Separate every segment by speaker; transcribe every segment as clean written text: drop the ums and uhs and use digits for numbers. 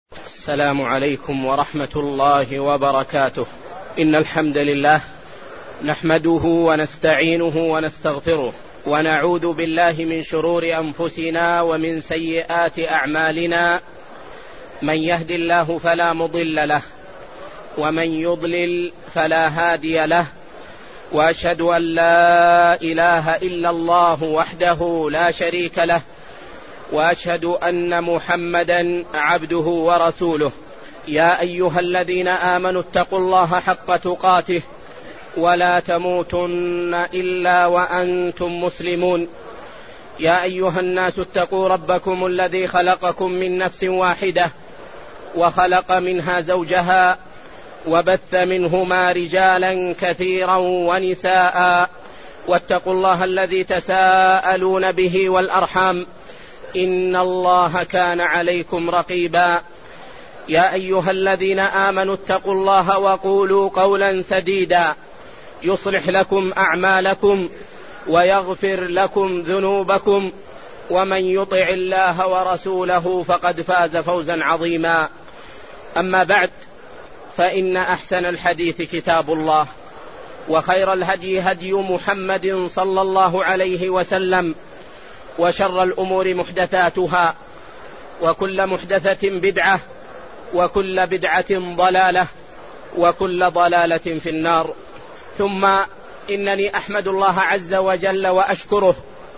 Speaker 1: السلام عليكم ورحمة الله وبركاته. إن الحمد لله نحمده ونستعينه ونستغفره ونعوذ بالله من شرور أنفسنا ومن سيئات أعمالنا. من يهد الله فلا مضل له ومن يضلل فلا هادي له، وأشهد أن لا إله إلا الله وحده لا شريك له، وأشهد أن محمدا عبده ورسوله. يا أيها الذين آمنوا اتقوا الله حق تقاته ولا تموتن إلا وأنتم مسلمون. يا أيها الناس اتقوا ربكم الذي خلقكم من نفس واحدة وخلق منها زوجها وبث منهما رجالا كثيرا ونساء، واتقوا الله الذي تساءلون به والأرحام إن الله كان عليكم رقيبا. يا أيها الذين آمنوا اتقوا الله وقولوا قولا سديدا يصلح لكم أعمالكم ويغفر لكم ذنوبكم، ومن يطع الله ورسوله فقد فاز فوزا عظيما. أما بعد، فإن أحسن الحديث كتاب الله، وخير الهدي هدي محمد صلى الله عليه وسلم، وشر الأمور محدثاتها، وكل محدثة بدعة، وكل بدعة ضلالة، وكل ضلالة في النار. ثم إنني أحمد الله عز وجل وأشكره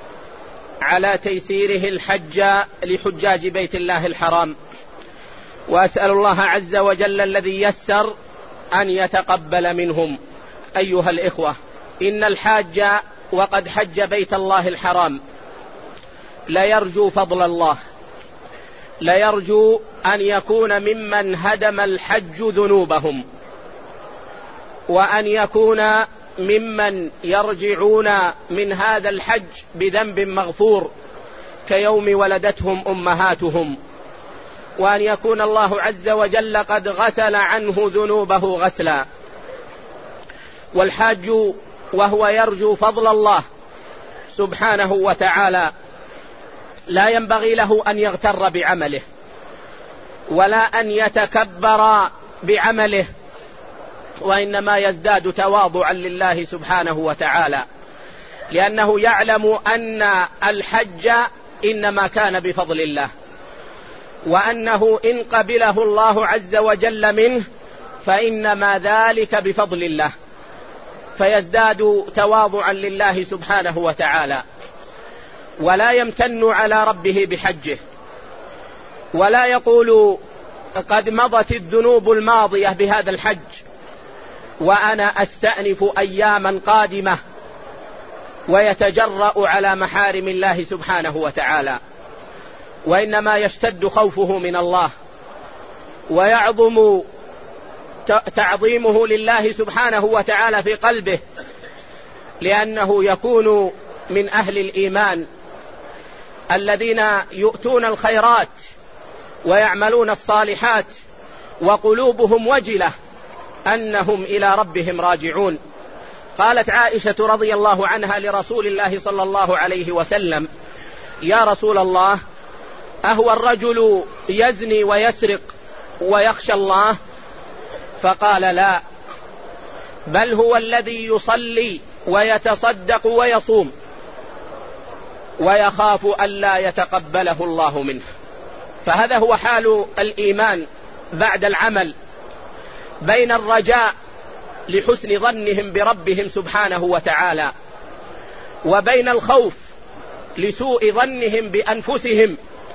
Speaker 1: على تيسيره الحج لحجاج بيت الله الحرام، وأسأل الله عز وجل الذي يسر أن يتقبل منهم. أيها الإخوة، إن الحاج وقد حج بيت الله الحرام لا يرجو فضل الله، لا يرجو أن يكون ممن هدم الحج ذنوبهم، وأن يكون ممن يرجعون من هذا الحج بذنب مغفور كيوم ولدتهم أمهاتهم، وأن يكون الله عز وجل قد غسل عنه ذنوبه غسلا. والحاج وهو يرجو فضل الله سبحانه وتعالى لا ينبغي له أن يغتر بعمله ولا أن يتكبر بعمله، وإنما يزداد تواضعا لله سبحانه وتعالى، لأنه يعلم أن الحج إنما كان بفضل الله، وأنه إن قبله الله عز وجل منه فإنما ذلك بفضل الله، فيزداد تواضعا لله سبحانه وتعالى، ولا يمتن على ربه بحجه، ولا يقول قد مضت الذنوب الماضية بهذا الحج وأنا أستأنف أياما قادمة، ويتجرأ على محارم الله سبحانه وتعالى، وإنما يشتد خوفه من الله ويعظم تعظيمه لله سبحانه وتعالى في قلبه، لأنه يكون من أهل الإيمان الذين يؤتون الخيرات ويعملون الصالحات وقلوبهم وجلة أنهم إلى ربهم راجعون. قالت عائشة رضي الله عنها لرسول الله صلى الله عليه وسلم: يا رسول الله، أهو الرجل يزني ويسرق ويخشى الله؟ فقال: لا، بل هو الذي يصلي ويتصدق ويصوم ويخاف ألا يتقبله الله منه. فهذا هو حال الإيمان بعد العمل، بين الرجاء لحسن ظنهم بربهم سبحانه وتعالى، وبين الخوف لسوء ظنهم بأنفسهم،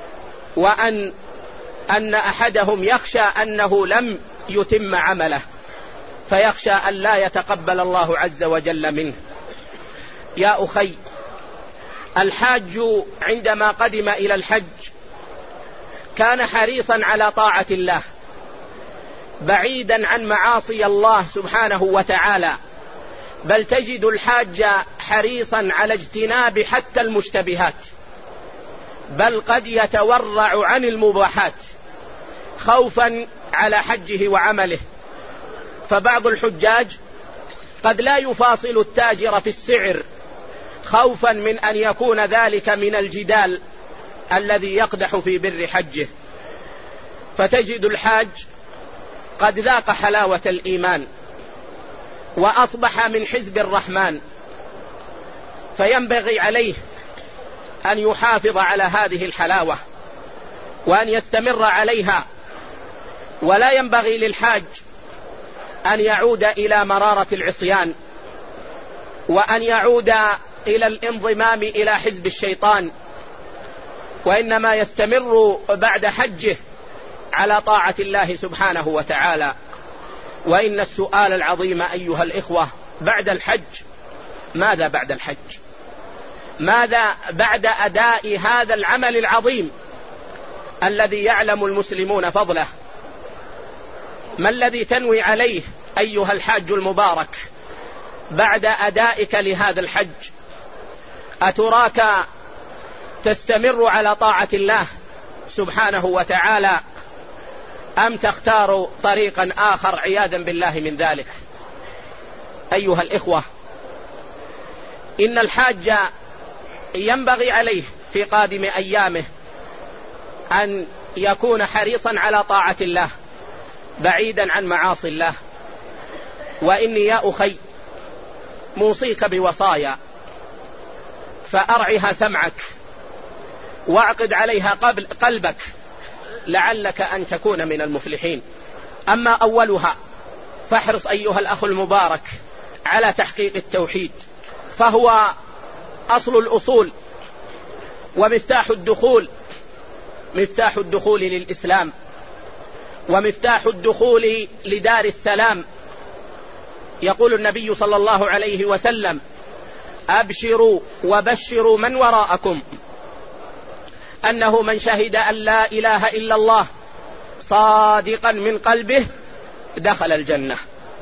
Speaker 1: وأن أحدهم يخشى أنه لم يتم عمله فيخشى أن لا يتقبل الله عز وجل منه. يا أخي، الحاج عندما قدم إلى الحج كان حريصا على طاعة الله، بعيدا عن معاصي الله سبحانه وتعالى، بل تجد الحاج حريصا على اجتناب حتى المشتبهات، بل قد يتورع عن المباحات خوفا على حجه وعمله. فبعض الحجاج قد لا يفاصل التاجر في السعر خوفا من أن يكون ذلك من الجدال الذي يقدح في بر حجه. فتجد الحاج قد ذاق حلاوة الإيمان وأصبح من حزب الرحمن، فينبغي عليه أن يحافظ على هذه الحلاوة وأن يستمر عليها، ولا ينبغي للحاج أن يعود إلى مرارة العصيان وأن يعود إلى الانضمام إلى حزب الشيطان، وإنما يستمر بعد حجه على طاعة الله سبحانه وتعالى. وإن السؤال العظيم أيها الإخوة بعد الحج، ماذا بعد الحج؟ ماذا بعد أداء هذا العمل العظيم الذي يعلم المسلمون فضله؟ ما الذي تنوي عليه أيها الحاج المبارك بعد أدائك لهذا الحج؟ أتراك تستمر على طاعة الله سبحانه وتعالى أم تختار طريقا آخر عياذا بالله من ذلك؟ أيها الإخوة، إن الحاج ينبغي عليه في قادم أيامه أن يكون حريصا على طاعة الله بعيدا عن معاصي الله. وإني يا أخي موصيك بوصايا فأرعها سمعك واعقد عليها قلبك لعلك أن تكون من المفلحين. أما أولها فاحرص أيها الأخ المبارك على تحقيق التوحيد، فهو أصل الأصول ومفتاح الدخول للإسلام ومفتاح الدخول لدار السلام. يقول النبي صلى الله عليه وسلم: أبشروا وبشروا من وراءكم أنه من شهد أن لا إله إلا الله صادقا من قلبه دخل الجنة.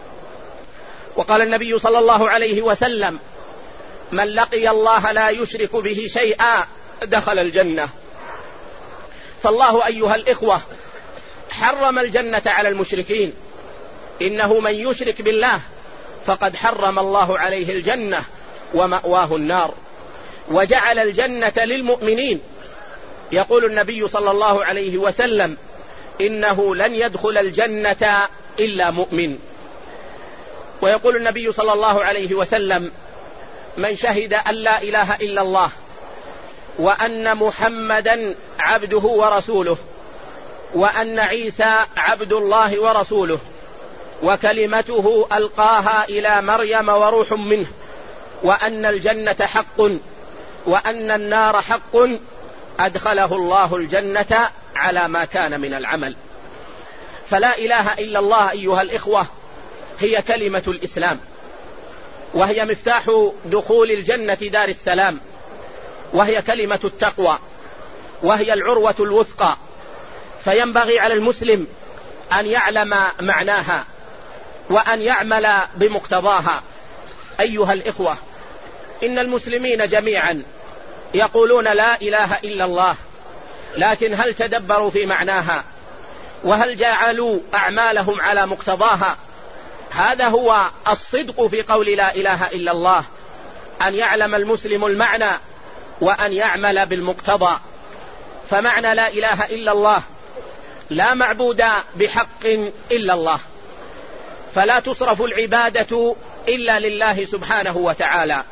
Speaker 1: وقال النبي صلى الله عليه وسلم: من لقي الله لا يشرك به شيئا دخل الجنة. فالله أيها الإخوة حرم الجنة على المشركين، إنه من يشرك بالله فقد حرم الله عليه الجنة ومأواه النار، وجعل الجنة للمؤمنين. يقول النبي صلى الله عليه وسلم: إنه لن يدخل الجنة إلا مؤمن. ويقول النبي صلى الله عليه وسلم: من شهد أن لا إله إلا الله وأن محمدا عبده ورسوله وأن عيسى عبد الله ورسوله وكلمته ألقاها إلى مريم وروح منه وأن الجنة حق وأن النار حق أدخله الله الجنة على ما كان من العمل. فلا إله إلا الله أيها الإخوة هي كلمة الإسلام، وهي مفتاح دخول الجنة دار السلام، وهي كلمة التقوى، وهي العروة الوثقى. فينبغي على المسلم أن يعلم معناها وأن يعمل بمقتضاها. أيها الإخوة، إن المسلمين جميعا يقولون لا إله إلا الله، لكن هل تدبروا في معناها؟ وهل جعلوا أعمالهم على مقتضاها؟ هذا هو الصدق في قول لا إله إلا الله، أن يعلم المسلم المعنى وأن يعمل بالمقتضى. فمعنى لا إله إلا الله: لا معبود بحق إلا الله، فلا تصرف العبادة إلا لله سبحانه وتعالى،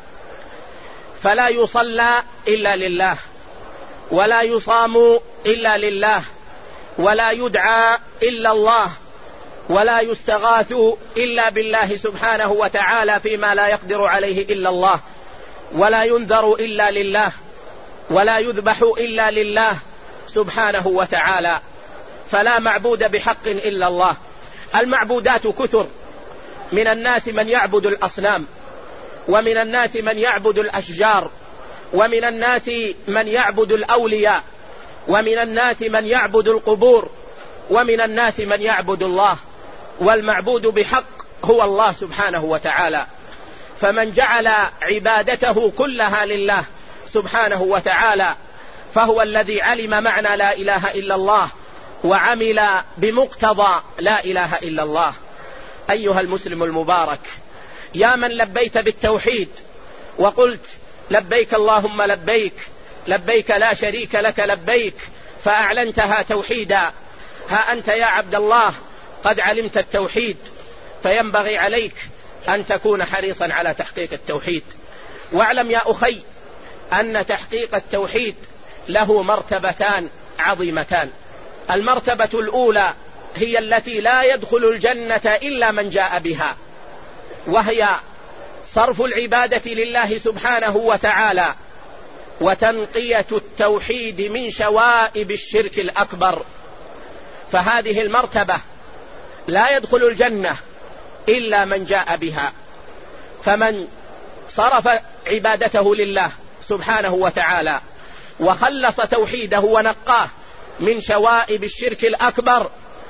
Speaker 1: فلا يصلى إلا لله، ولا يصام إلا لله، ولا يدعى إلا الله، ولا يستغاث إلا بالله سبحانه وتعالى فيما لا يقدر عليه إلا الله، ولا ينذر إلا لله، ولا يذبح إلا لله سبحانه وتعالى. فلا معبود بحق إلا الله. المعبودات كثر، من الناس من يعبد الأصنام، ومن الناس من يعبد الأشجار، ومن الناس من يعبد الأولياء، ومن الناس من يعبد القبور، ومن الناس من يعبد الله. والمعبود بحق هو الله سبحانه وتعالى. فمن جعل عبادته كلها لله سبحانه وتعالى فهو الذي علم معنى لا إله إلا الله وعمل بمقتضى لا إله إلا الله. أيها المسلم المبارك، يا من لبيت بالتوحيد وقلت لبيك اللهم لبيك، لبيك لا شريك لك لبيك، فأعلنتها توحيدا، ها أنت يا عبد الله قد علمت التوحيد، فينبغي عليك أن تكون حريصا على تحقيق التوحيد. واعلم يا أخي أن تحقيق التوحيد له مرتبتان عظيمتان. المرتبة الأولى هي التي لا يدخل الجنة إلا من جاء بها، وهي صرف العبادة لله سبحانه وتعالى وتنقية التوحيد من شوائب الشرك الأكبر. فهذه المرتبة لا يدخل الجنة إلا من جاء بها. فمن صرف عبادته لله سبحانه وتعالى وخلص توحيده ونقاه من شوائب الشرك الأكبر،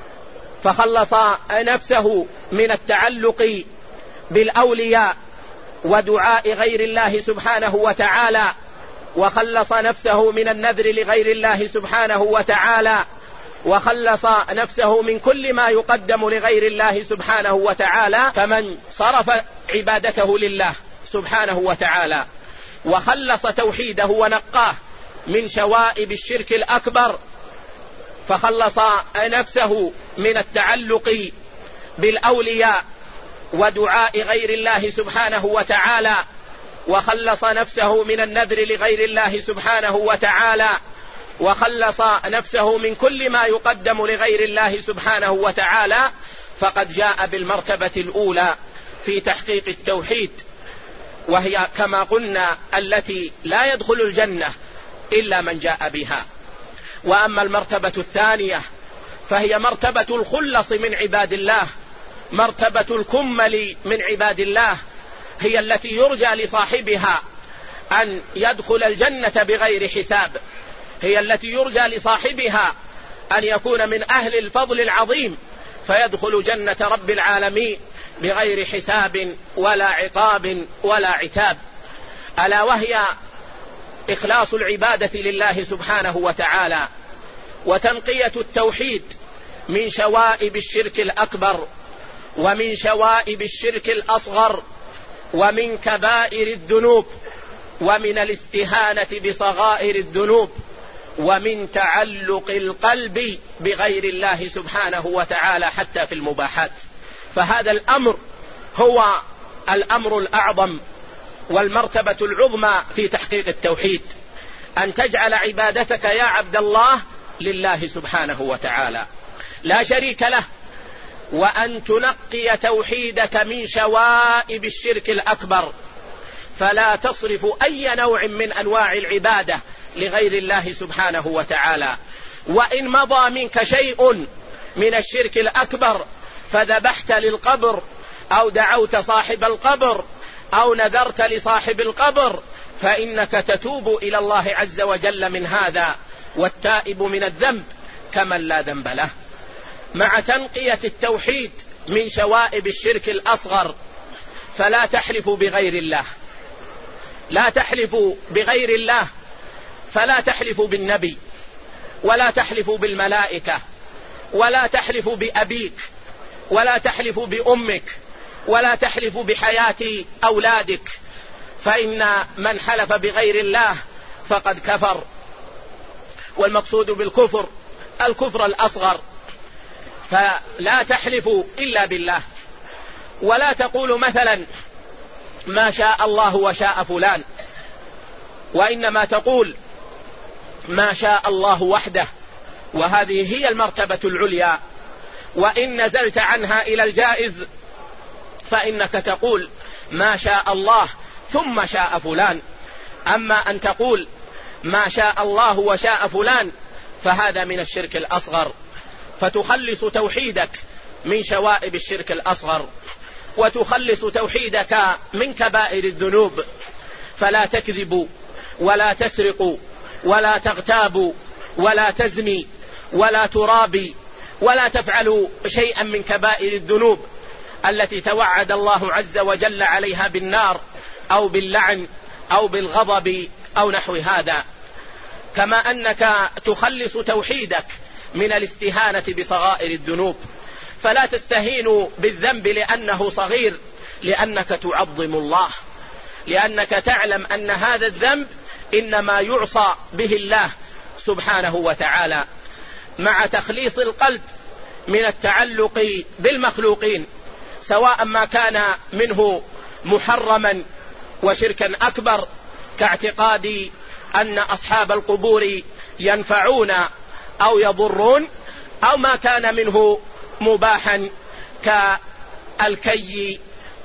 Speaker 1: فخلص نفسه من التعلق بالأولياء ودعاء غير الله سبحانه وتعالى، وخلص نفسه من النذر لغير الله سبحانه وتعالى، وخلص نفسه من كل ما يقدم لغير الله سبحانه وتعالى. فمن صرف عبادته لله سبحانه وتعالى وخلص توحيده ونقاه من شوائب الشرك الأكبر، فخلص نفسه من التعلق بالأولياء ودعاء غير الله سبحانه وتعالى، وخلص نفسه من النذر لغير الله سبحانه وتعالى، وخلص نفسه من كل ما يقدم لغير الله سبحانه وتعالى، فقد جاء بالمرتبة الأولى في تحقيق التوحيد، وهي كما قلنا التي لا يدخل الجنة إلا من جاء بها. وأما المرتبة الثانية فهي مرتبة الخلص من عباد الله، مرتبة الكمل من عباد الله، هي التي يرجى لصاحبها أن يدخل الجنة بغير حساب، هي التي يرجى لصاحبها أن يكون من أهل الفضل العظيم فيدخل جنة رب العالمين بغير حساب ولا عقاب ولا عتاب، ألا وهي إخلاص العبادة لله سبحانه وتعالى وتنقية التوحيد من شوائب الشرك الأكبر ومن شوائب الشرك الأصغر ومن كبائر الذنوب ومن الاستهانة بصغائر الذنوب ومن تعلق القلب بغير الله سبحانه وتعالى حتى في المباحات. فهذا الأمر هو الأمر الأعظم والمرتبة العظمى في تحقيق التوحيد، أن تجعل عبادتك يا عبد الله لله سبحانه وتعالى لا شريك له، وأن تنقي توحيدك من شوائب الشرك الأكبر، فلا تصرف أي نوع من أنواع العبادة لغير الله سبحانه وتعالى. وإن مضى منك شيء من الشرك الأكبر فذبحت للقبر أو دعوت صاحب القبر أو نذرت لصاحب القبر فإنك تتوب إلى الله عز وجل من هذا، والتائب من الذنب كمن لا ذنب له. مع تنقية التوحيد من شوائب الشرك الأصغر فلا تحلف بغير الله، لا تحلف بغير الله، فلا تحلف بالنبي ولا تحلف بالملائكة ولا تحلف بأبيك ولا تحلف بأمك ولا تحلف بحياة أولادك، فإن من حلف بغير الله فقد كفر. والمقصود بالكفر الكفر الأصغر، فلا تحلف إلا بالله، ولا تقول مثلا ما شاء الله وشاء فلان، وإنما تقول ما شاء الله وحده، وهذه هي المرتبة العليا. وإن نزلت عنها إلى الجائز فإنك تقول ما شاء الله ثم شاء فلان. أما أن تقول ما شاء الله وشاء فلان فهذا من الشرك الأصغر، فتخلص توحيدك من شوائب الشرك الأصغر وتخلص توحيدك من كبائر الذنوب، فلا تكذب ولا تسرق ولا تغتاب ولا تزني ولا ترابي ولا تفعل شيئا من كبائر الذنوب التي توعد الله عز وجل عليها بالنار أو باللعن أو بالغضب أو نحو هذا. كما أنك تخلص توحيدك من الاستهانة بصغائر الذنوب، فلا تستهين بالذنب لأنه صغير، لأنك تعظم الله، لأنك تعلم أن هذا الذنب إنما يعصى به الله سبحانه وتعالى. مع تخليص القلب من التعلق بالمخلوقين، سواء ما كان منه محرما وشركا أكبر كاعتقاد أن أصحاب القبور ينفعون أو يضرون، أو ما كان منه مباحا كالكي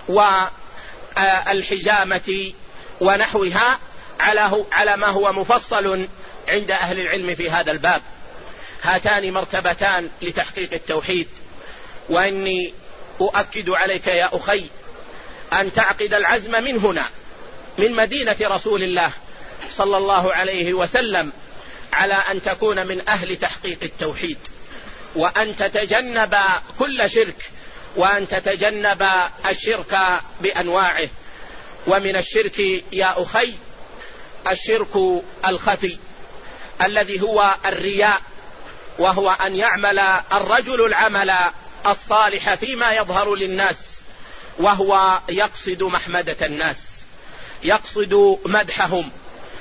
Speaker 1: والحجامة ونحوها على ما هو مفصل عند أهل العلم في هذا الباب. هاتان مرتبتان لتحقيق التوحيد، وإني أؤكد عليك يا أخي أن تعقد العزم من هنا، من مدينة رسول الله صلى الله عليه وسلم، على أن تكون من أهل تحقيق التوحيد، وأن تتجنب كل شرك، وأن تتجنب الشرك بأنواعه. ومن الشرك يا أخي الشرك الخفي الذي هو الرياء، وهو أن يعمل الرجل العمل الصالح فيما يظهر للناس، وهو يقصد محمدة الناس، يقصد مدحهم،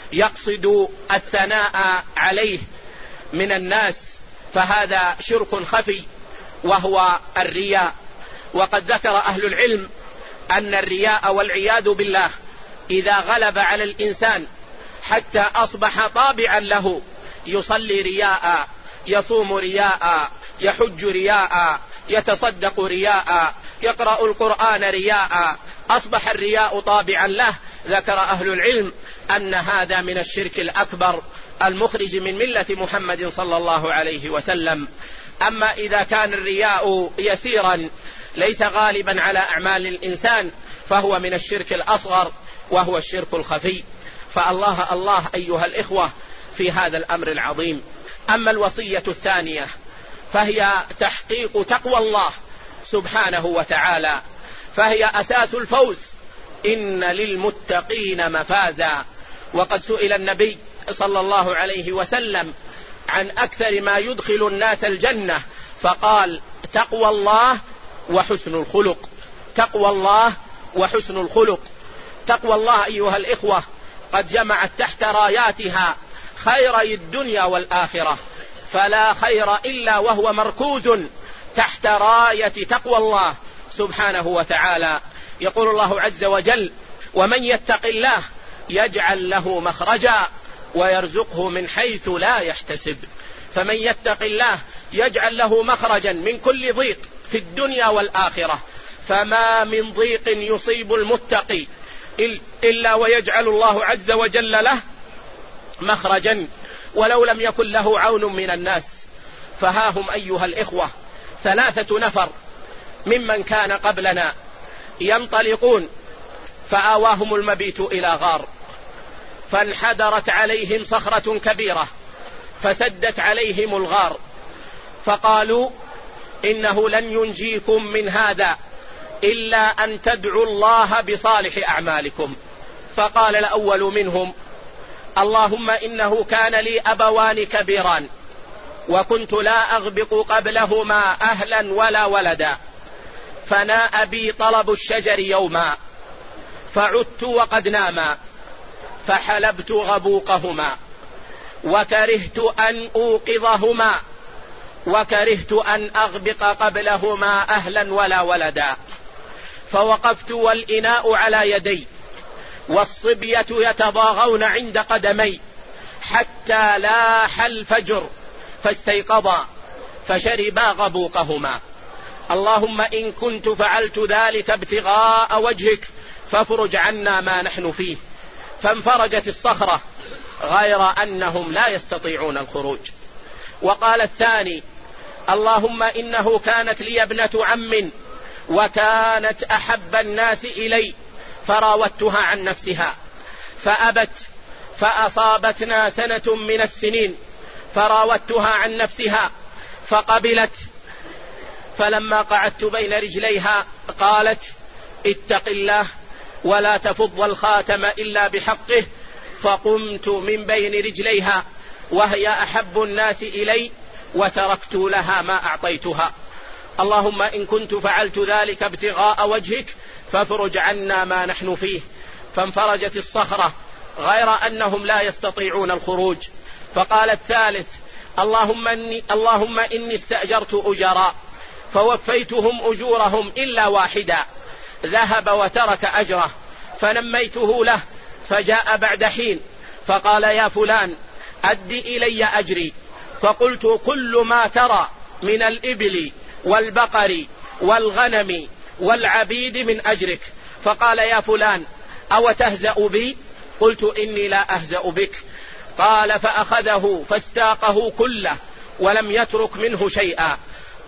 Speaker 1: يقصد الثناء عليه من الناس، فهذا شرك خفي وهو الرياء. وقد ذكر أهل العلم أن الرياء والعياذ بالله إذا غلب على الإنسان حتى أصبح طابعا له، يصلي رياء، يصوم رياء، يحج رياء، يتصدق رياء، يقرأ القرآن رياء، أصبح الرياء طابعا له، ذكر أهل العلم أن هذا من الشرك الأكبر المخرج من ملة محمد صلى الله عليه وسلم. أما إذا كان الرياء يسيرا ليس غالبا على أعمال الإنسان فهو من الشرك الأصغر وهو الشرك الخفي. فالله الله أيها الإخوة في هذا الأمر العظيم. أما الوصية الثانية فهي تحقيق تقوى الله سبحانه وتعالى، فهي أساس الفوز. إن للمتقين مفازا. وقد سئل النبي صلى الله عليه وسلم عن أكثر ما يدخل الناس الجنة، فقال تقوى الله وحسن الخلق. تقوى الله وحسن الخلق. تقوى الله أيها الإخوة قد جمعت تحت راياتها خيري الدنيا والآخرة، فلا خير إلا وهو مركوز تحت راية تقوى الله سبحانه وتعالى. يقول الله عز وجل ومن يتق الله يجعل له مخرجا ويرزقه من حيث لا يحتسب. فمن يتق الله يجعل له مخرجا من كل ضيق في الدنيا والآخرة، فما من ضيق يصيب المتقي إلا ويجعل الله عز وجل له مخرجا ولو لم يكن له عون من الناس. فها هم أيها الإخوة 3 نفر ممن كان قبلنا ينطلقون، فآواهم المبيت إلى غار، فانحدرت عليهم صخرة كبيرة فسدت عليهم الغار، فقالوا إنه لن ينجيكم من هذا إلا أن تدعوا الله بصالح أعمالكم. فقال الأول منهم اللهم إنه كان لي أبوان كبيران وكنت لا أغبق قبلهما أهلا ولا ولدا، فناء بي طلب الشجر يوما فعدت وقد ناما، فحلبت غبوقهما وكرهت أن أوقظهما وكرهت أن أغبق قبلهما أهلا ولا ولدا، فوقفت والإناء على يدي والصبية يتضاغون عند قدمي حتى لاح الفجر فاستيقظا فشربا غبوقهما. اللهم إن كنت فعلت ذلك ابتغاء وجهك فافرج عنا ما نحن فيه. فانفرجت الصخرة غير أنهم لا يستطيعون الخروج. وقال الثاني اللهم إنه كانت لي ابنة عم وكانت أحب الناس إلي فراودتها عن نفسها فأبت، فأصابتنا سنة من السنين فراودتها عن نفسها فقبلت، فلما قعدت بين رجليها قالت اتق الله ولا تفض الخاتم إلا بحقه، فقمت من بين رجليها وهي أحب الناس إلي وتركت لها ما أعطيتها. اللهم إن كنت فعلت ذلك ابتغاء وجهك فافرج عنا ما نحن فيه. فانفرجت الصخرة غير أنهم لا يستطيعون الخروج. فقال الثالث اللهم إني استأجرت أجراء فوفيتهم أجورهم إلا واحدا ذهب وترك أجره فنميته له فجاء بعد حين فقال يا فلان أد إلي أجري، فقلت كل ما ترى من الإبل والبقر والغنم والعبيد من أجرك. فقال يا فلان أو تهزأ بي؟ قلت إني لا أهزأ بك. قال فأخذه فاستاقه كله ولم يترك منه شيئا.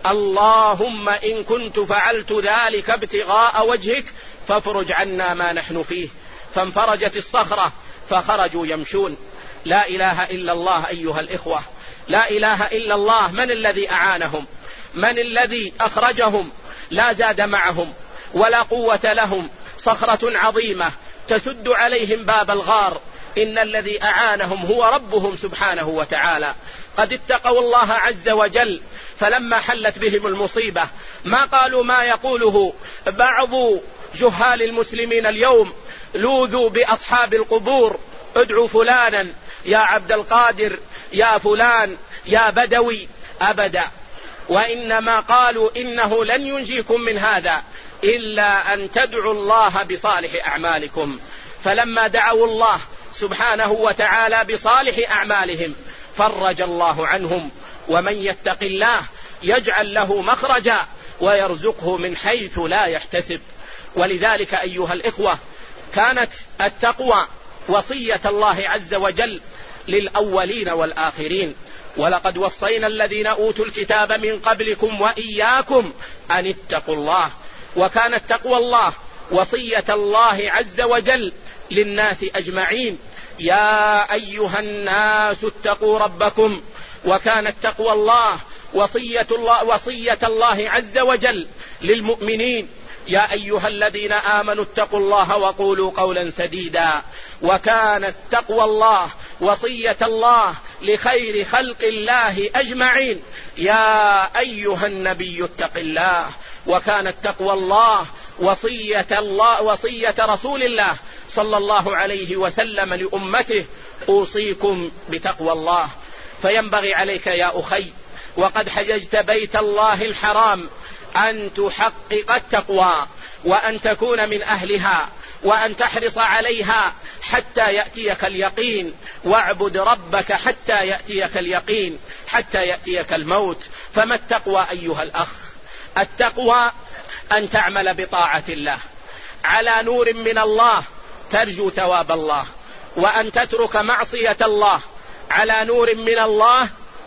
Speaker 1: اللهم إن كنت فعلت ذلك ابتغاء وجهك فافرج عنا ما نحن فيه. فانفرجت الصخرة فخرجوا يمشون. لا إله إلا الله أيها الإخوة، لا إله إلا الله. من الذي أعانهم؟ من الذي أخرجهم؟ لا زاد معهم ولا قوة لهم، صخرة عظيمة تسد عليهم باب الغار. إن الذي أعانهم هو ربهم سبحانه وتعالى. قد اتقوا الله عز وجل، فلما حلت بهم المصيبة ما قالوا ما يقوله بعض جهال المسلمين اليوم: لوذوا بأصحاب القبور، ادعوا فلانا يا عبد القادر يا فلان يا بدوي. أبدا، وإنما قالوا إنه لن ينجيكم من هذا إلا أن تدعوا الله بصالح أعمالكم. فلما دعوا الله سبحانه وتعالى بصالح أعمالهم فرج الله عنهم. ومن يتق الله يجعل له مخرجا ويرزقه من حيث لا يحتسب. ولذلك أيها الإخوة كانت التقوى وصية الله عز وجل للأولين والآخرين. ولقد وصينا الذين أوتوا الكتاب من قبلكم وإياكم أن اتقوا الله. وكانت تقوى الله وصية الله عز وجل للناس أجمعين. يا أيها الناس اتقوا ربكم. وكانت تقوى الله وصية الله عز وجل للمؤمنين. يا أيها الذين آمنوا اتقوا الله وقولوا قولا سديدا. وكانت تقوى الله وصية الله لخير خلق الله أجمعين. يا أيها النبي اتق الله. وكانت تقوى الله وصية رسول الله صلى الله عليه وسلم لأمته: أوصيكم بتقوى الله. فينبغي عليك يا أخي وقد حججت بيت الله الحرام أن تحقق التقوى وأن تكون من أهلها وأن تحرص عليها حتى يأتيك اليقين. واعبد ربك حتى يأتيك اليقين، حتى يأتيك الموت. فما التقوى أيها الأخ؟ التقوى أن تعمل بطاعة الله على نور من الله ترجو ثواب الله، وأن تترك معصية الله على نور من الله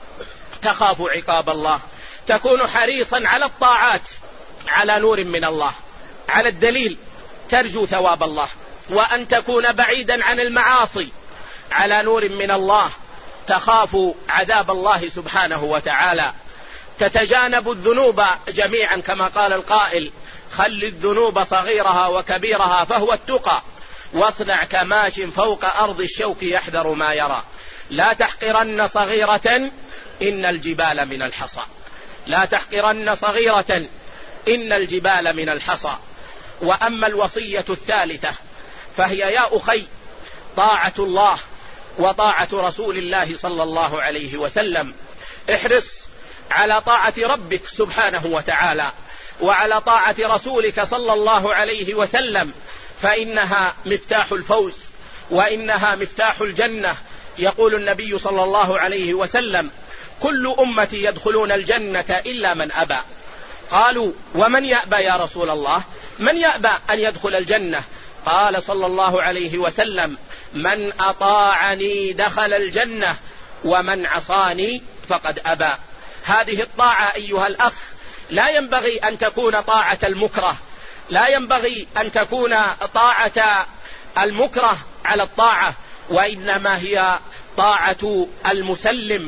Speaker 1: تخاف عقاب الله. تكون حريصا على الطاعات على نور من الله، على الدليل ترجو ثواب الله. وأن تكون بعيدا عن المعاصي على نور من الله تخاف عذاب الله سبحانه وتعالى. تتجانب الذنوب جميعا كما قال القائل: خل الذنوب صغيرها وكبيرها فهو التقى، واصنع كماش فوق أرض الشوك يحذر ما يرى. لا تحقرن صغيرة إن الجبال من الحصى. لا تحقرن صغيرة إن الجبال من الحصى. وأما الوصية الثالثة فهي يا أخي طاعة الله وطاعة رسول الله صلى الله عليه وسلم. احرص على طاعة ربك سبحانه وتعالى وعلى طاعة رسولك صلى الله عليه وسلم، فإنها مفتاح الفوز وإنها مفتاح الجنة. يقول النبي صلى الله عليه وسلم: كل أمتي يدخلون الجنة إلا من أبى. قالوا: ومن يأبى يا رسول الله؟ من يأبى أن يدخل الجنة؟ قال صلى الله عليه وسلم: من أطاعني دخل الجنة ومن عصاني فقد أبى. هذه الطاعة أيها الأخ لا ينبغي أن تكون طاعة المكره، لا ينبغي أن تكون طاعة المكره على الطاعة، وإنما هي طاعة المسلم،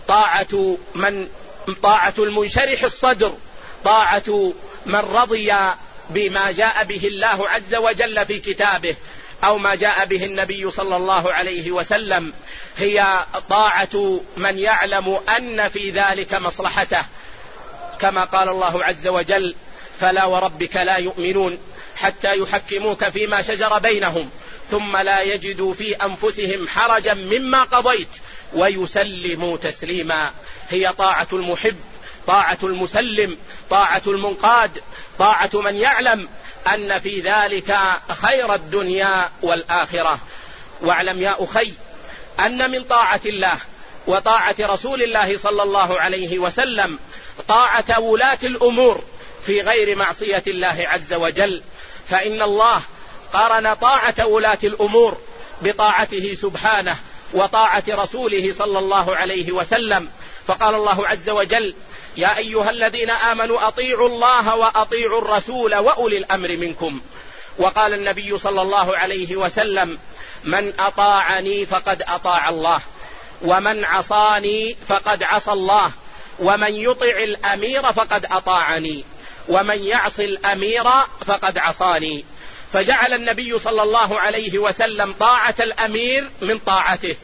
Speaker 1: طاعة المنشرح الصدر، طاعة من رضي بما جاء به الله عز وجل في كتابه أو ما جاء به النبي صلى الله عليه وسلم. هي طاعة من يعلم أن في ذلك مصلحته، كما قال الله عز وجل: فلا وربك لا يؤمنون حتى يحكموك فيما شجر بينهم ثم لا يجدوا في أنفسهم حرجا مما قضيت ويسلموا تسليما. هي طاعة المحب، طاعة المسلم، طاعة المنقاد، طاعة من يعلم أن في ذلك خير الدنيا والآخرة. واعلم يا أخي أن من طاعة الله وطاعة رسول الله صلى الله عليه وسلم طاعة ولاة الأمور في غير معصية الله عز وجل، فإن الله قارن طاعة ولاة الأمور بطاعته سبحانه وطاعة رسوله صلى الله عليه وسلم، فقال الله عز وجل: يا أيها الذين آمنوا أطيعوا الله وأطيعوا الرسول وأولي الأمر منكم. وقال النبي صلى الله عليه وسلم: من أطاعني فقد أطاع الله، ومن عصاني فقد عصى الله، ومن يطع الأمير فقد أطاعني، ومن يعص الأمير فقد عصاني. فجعل النبي صلى الله عليه وسلم طاعة الأمير من طاعته،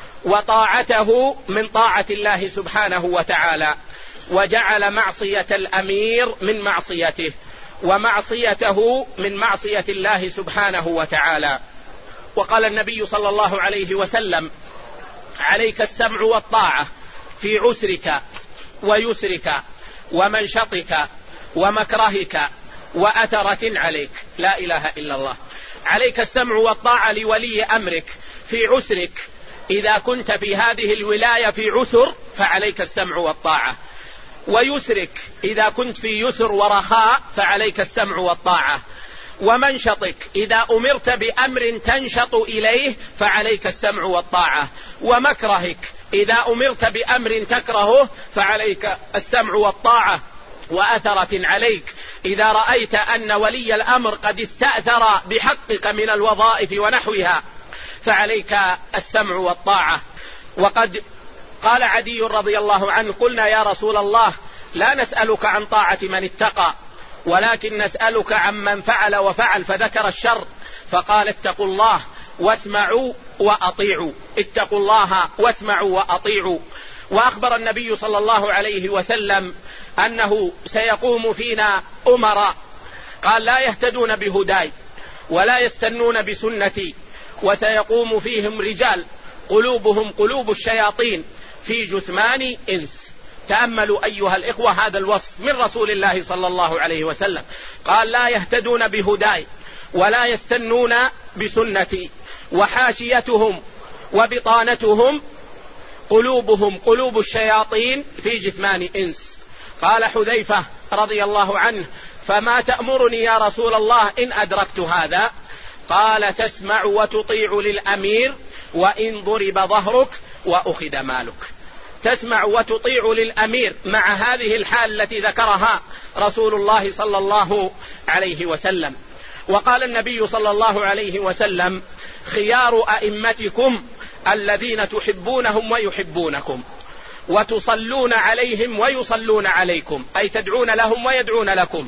Speaker 1: وطاعته من طاعة الله سبحانه وتعالى، وجعل معصية الأمير من معصيته، ومعصيته من معصية الله سبحانه وتعالى. وقال النبي صلى الله عليه وسلم: عليك السمع والطاعة في عسرك ويسرك ومنشطك ومكرهك وأثرة عليك. لا إله إلا الله. عليك السمع والطاعة لولي أمرك في عسرك، إذا كنت في هذه الولاية في عسر فعليك السمع والطاعة، ويسرك إذا كنت في يسر ورخاء فعليك السمع والطاعة، ومنشطك إذا أمرت بأمر تنشط إليه فعليك السمع والطاعة، ومكرهك إذا أمرت بأمر تكرهه فعليك السمع والطاعة، وأثرة عليك إذا رأيت أن ولي الأمر قد استأثر بحقك من الوظائف ونحوها فعليك السمع والطاعة. وقد قال عدي رضي الله عنه: قلنا يا رسول الله لا نسألك عن طاعة من اتقى، ولكن نسألك عن من فعل وفعل، فذكر الشر، فقال: اتقوا الله واسمعوا وأطيعوا، اتقوا الله واسمعوا وأطيعوا. وأخبر النبي صلى الله عليه وسلم أنه سيقوم فينا أمراء، قال: لا يهتدون بهداي ولا يستنون بسنتي، وسيقوم فيهم رجال قلوبهم قلوب الشياطين في جثمان إنس. تأملوا أيها الإخوة هذا الوصف من رسول الله صلى الله عليه وسلم، قال: لا يهتدون بهداي ولا يستنون بسنتي، وحاشيتهم وبطانتهم قلوبهم قلوب الشياطين في جثمان إنس. قال حذيفة رضي الله عنه: فما تأمرني يا رسول الله إن أدركت هذا؟ قال: تسمع وتطيع للأمير وإن ضرب ظهرك وأخذ مالك. تسمع وتطيع للأمير مع هذه الحال التي ذكرها رسول الله صلى الله عليه وسلم. وقال النبي صلى الله عليه وسلم: خيار أئمتكم الذين تحبونهم ويحبونكم، وتصلون عليهم ويصلون عليكم، أي تدعون لهم ويدعون لكم.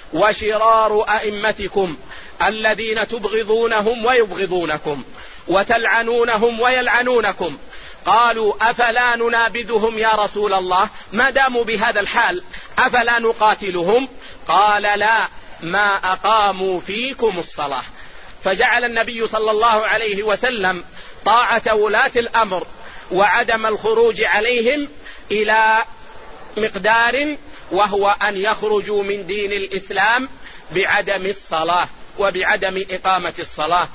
Speaker 1: وشرار أئمتكم الذين تبغضونهم ويبغضونكم، وتلعنونهم ويلعنونكم. قالوا: أفلا ننابذهم يا رسول الله؟ ما داموا بهذا الحال أفلا نقاتلهم؟ قال: لا، ما أقاموا فيكم الصلاة. فجعل النبي صلى الله عليه وسلم طاعة ولاة الأمر وعدم الخروج عليهم إلى مقدار، وهو أن يخرجوا من دين الإسلام بعدم الصلاة وبعدم إقامة الصلاة.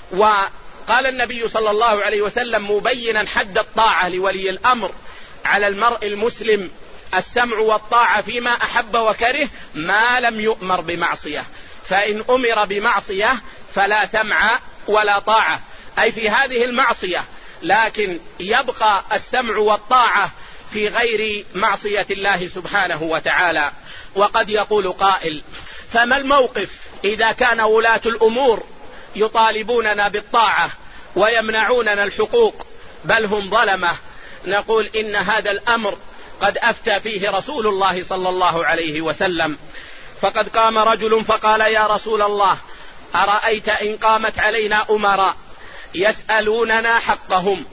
Speaker 1: وقال النبي صلى الله عليه وسلم مبينا حد الطاعة لولي الأمر على المرء المسلم: السمع والطاعة فيما أحب وكره ما لم يؤمر بمعصية، فإن أمر بمعصية فلا سمع ولا طاعة، أي في هذه المعصية، لكن يبقى السمع والطاعة في غير معصية الله سبحانه وتعالى. وقد يقول قائل: فما الموقف إذا كان ولاة الأمور يطالبوننا بالطاعة ويمنعوننا الحقوق، بل هم ظلمة؟ نقول: إن هذا الأمر قد أفتى فيه رسول الله صلى الله عليه وسلم. فقد قام رجل فقال: يا رسول الله، أرأيت إن قامت علينا أمراء يسألوننا حقهم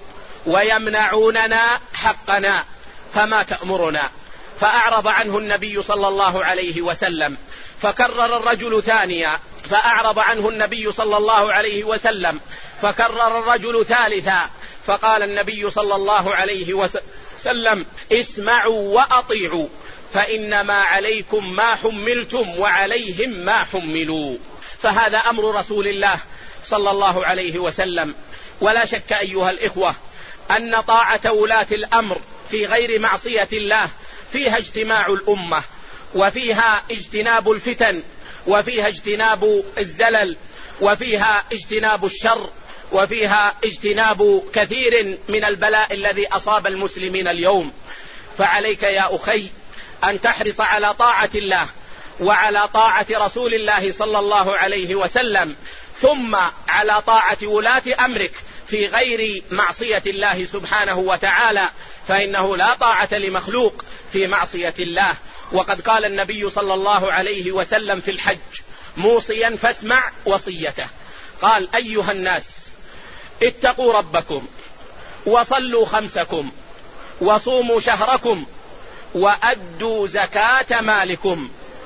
Speaker 1: ويمنعوننا حقنا فما تأمرنا؟ فأعرض عنه النبي صلى الله عليه وسلم. فكرر الرجل ثانيا فأعرض عنه النبي صلى الله عليه وسلم. فكرر الرجل ثالثا، فقال النبي صلى الله عليه وسلم: اسمعوا وأطيعوا، فإنما عليكم ما حملتم وعليهم ما حملوا. فهذا أمر رسول الله صلى الله عليه وسلم. ولا شك أيها الإخوة أن طاعة ولاة الأمر في غير معصية الله فيها اجتماع الأمة، وفيها اجتناب الفتن، وفيها اجتناب الزلل، وفيها اجتناب الشر، وفيها اجتناب كثير من البلاء الذي أصاب المسلمين اليوم. فعليك يا أخي أن تحرص على طاعة الله وعلى طاعة رسول الله صلى الله عليه وسلم، ثم على طاعة ولاة أمرك في غير معصية الله سبحانه وتعالى، فإنه لا طاعة لمخلوق في معصية الله. وقد قال النبي صلى الله عليه وسلم في الحج موصيا فاسمع وصيته، قال: أيها الناس اتقوا ربكم وصلوا خمسكم وصوموا شهركم وأدوا زكاة مالكم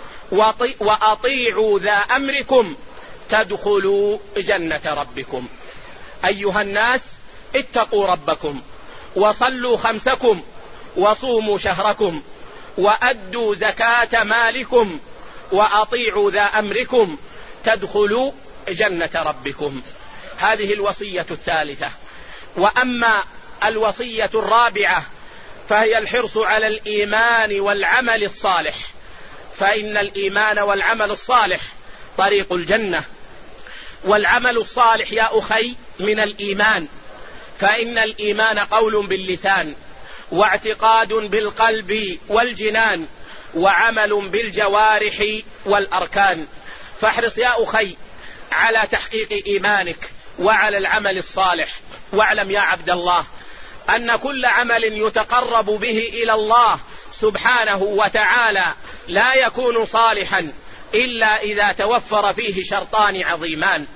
Speaker 1: وأطيعوا ذا أمركم تدخلوا جنة ربكم. أيها الناس اتقوا ربكم وصلوا خمسكم وصوموا شهركم وأدوا زكاة مالكم وأطيعوا ذا أمركم تدخلوا جنة ربكم. هذه الوصية الثالثة. وأما الوصية الرابعة فهي الحرص على الإيمان والعمل الصالح، فإن الإيمان والعمل الصالح طريق الجنة. والعمل الصالح يا أخي من الإيمان، فإن الإيمان قول باللسان واعتقاد بالقلب والجنان وعمل بالجوارح والأركان. فاحرص يا أخي على تحقيق إيمانك وعلى العمل الصالح. واعلم يا عبد الله أن كل عمل يتقرب به إلى الله سبحانه وتعالى لا يكون صالحا إلا إذا توفر فيه شرطان عظيمان: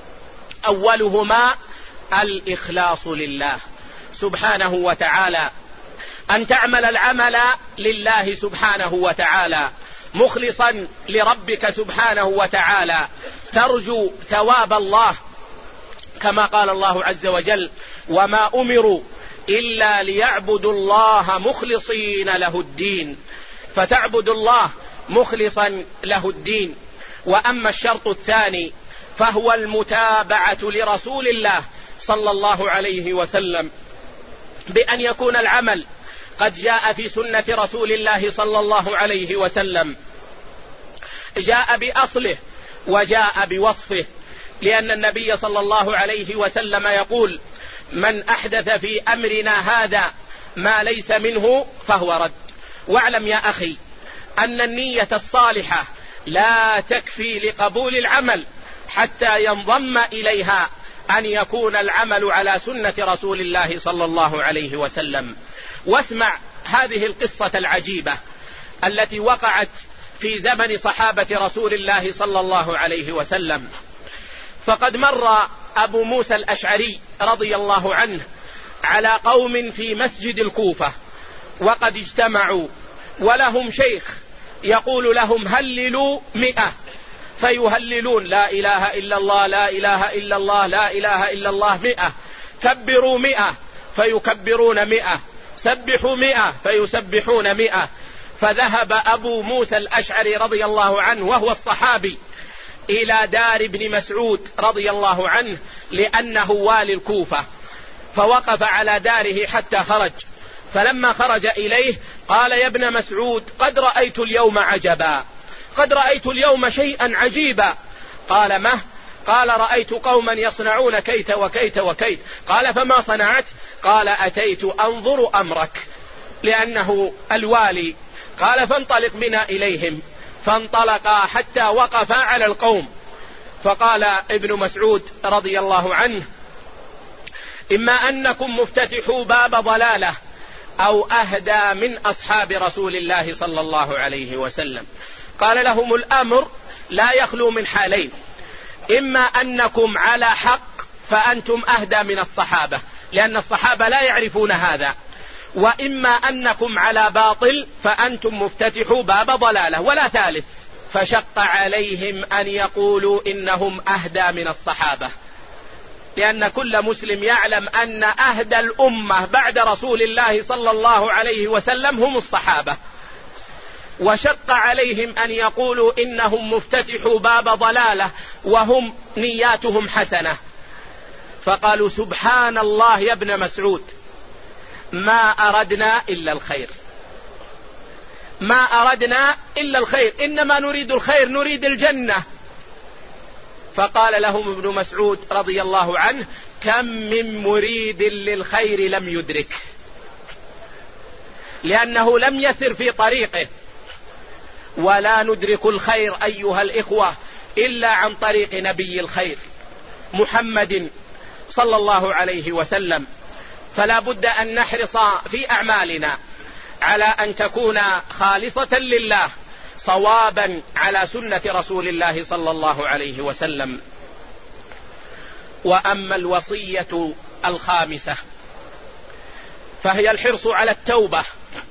Speaker 1: أولهما الإخلاص لله سبحانه وتعالى، أن تعمل العمل لله سبحانه وتعالى مخلصا لربك سبحانه وتعالى، ترجو ثواب الله، كما قال الله عز وجل: وما أمروا إلا ليعبدوا الله مخلصين له الدين. فتعبد الله مخلصا له الدين. وأما الشرط الثاني فهو المتابعة لرسول الله صلى الله عليه وسلم، بأن يكون العمل قد جاء في سنة رسول الله صلى الله عليه وسلم، جاء بأصله وجاء بوصفه، لأن النبي صلى الله عليه وسلم يقول: من أحدث في أمرنا هذا ما ليس منه فهو رد. واعلم يا أخي أن النية الصالحة لا تكفي لقبول العمل حتى ينضم إليها أن يكون العمل على سنة رسول الله صلى الله عليه وسلم. واسمع هذه القصة العجيبة التي وقعت في زمن صحابة رسول الله صلى الله عليه وسلم. فقد مر أبو موسى الأشعري رضي الله عنه على قوم في مسجد الكوفة وقد اجتمعوا، ولهم شيخ يقول لهم: هللوا 100، فيهللون: لا إله إلا الله، لا إله إلا الله، لا إله إلا الله 100. كبروا 100 فيكبرون 100، سبحوا 100 فيسبحون 100. فذهب أبو موسى الأشعري رضي الله عنه وهو الصحابي إلى دار ابن مسعود رضي الله عنه لأنه والي الكوفة، فوقف على داره حتى خرج. فلما خرج إليه قال: يا ابن مسعود، قد رأيت اليوم عجبا، قد رأيت اليوم شيئا عجيبا. قال: ما؟ قال: رأيت قوما يصنعون كيت وكيت وكيت. قال: فما صنعت؟ قال: أتيت أنظر أمرك، لأنه الوالي. قال: فانطلق بنا إليهم. فانطلقا حتى وقفا على القوم. فقال ابن مسعود رضي الله عنه: إما أنكم مفتتحوا باب ضلالة أو أهدى من أصحاب رسول الله صلى الله عليه وسلم. قال لهم: الأمر لا يخلو من حالين: إما أنكم على حق فأنتم أهدى من الصحابة، لأن الصحابة لا يعرفون هذا، وإما أنكم على باطل فأنتم مفتتحوا باب ضلالة، ولا ثالث. فشق عليهم أن يقولوا إنهم أهدى من الصحابة، لأن كل مسلم يعلم أن أهدى الأمة بعد رسول الله صلى الله عليه وسلم هم الصحابة، وشق عليهم أن يقولوا إنهم مفتتحوا باب ضلالة وهم نياتهم حسنة، فقالوا سبحان الله يا ابن مسعود ما أردنا إلا الخير، ما أردنا إلا الخير، إنما نريد الخير، نريد الجنة. فقال لهم ابن مسعود رضي الله عنه كم من مريد للخير لم يدرك، لأنه لم يسر في طريقه. ولا ندرك الخير أيها الإخوة إلا عن طريق نبي الخير محمد صلى الله عليه وسلم. فلا بد أن نحرص في أعمالنا على أن تكون خالصة لله صوابا على سنة رسول الله صلى الله عليه وسلم. وأما الوصية الخامسة فهي الحرص على التوبة،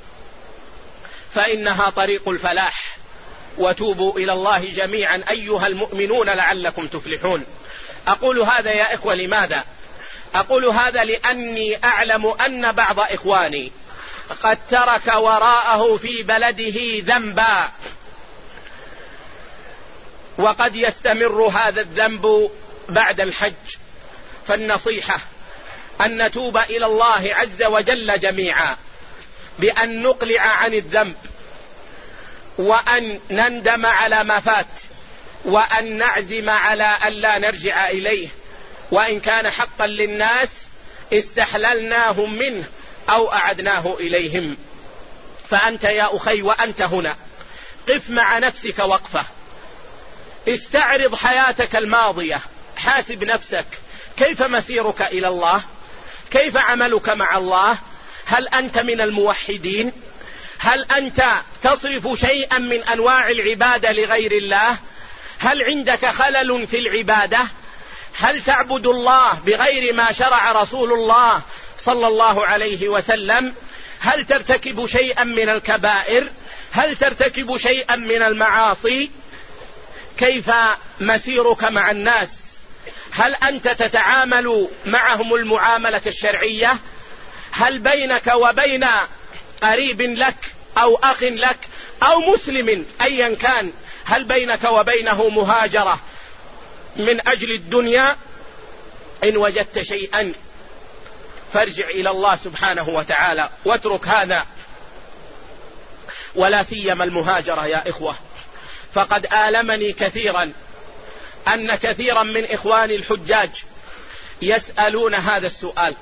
Speaker 1: فإنها طريق الفلاح. وتوبوا إلى الله جميعا أيها المؤمنون لعلكم تفلحون. أقول هذا يا إخوة لماذا؟ أقول هذا لأني أعلم أن بعض إخواني قد ترك وراءه في بلده ذنبا، وقد يستمر هذا الذنب بعد الحج. فالنصيحة أن نتوب إلى الله عز وجل جميعا بأن نقلع عن الذنب، وأن نندم على ما فات، وأن نعزم على أن لا نرجع إليه، وإن كان حقا للناس استحللناهم منه أو أعدناه إليهم. فأنت يا أخي وأنت هنا قف مع نفسك وقفة، استعرض حياتك الماضية، حاسب نفسك كيف مسيرك إلى الله، كيف عملك مع الله، هل أنت من الموحدين؟ هل أنت تصرف شيئا من أنواع العبادة لغير الله؟ هل عندك خلل في العبادة؟ هل تعبد الله بغير ما شرع رسول الله صلى الله عليه وسلم؟ هل ترتكب شيئا من الكبائر؟ هل ترتكب شيئا من المعاصي؟ كيف مسيرك مع الناس؟ هل أنت تتعامل معهم المعاملة الشرعية؟ هل بينك وبين قريب لك أو أخ لك أو مسلم أيا كان، هل بينك وبينه مهاجرة من أجل الدنيا؟ إن وجدت شيئا فارجع إلى الله سبحانه وتعالى واترك هذا، ولا سيما المهاجرة يا إخوة. فقد آلمني كثيرا أن كثيرا من إخواني الحجاج يسألون هذا السؤال،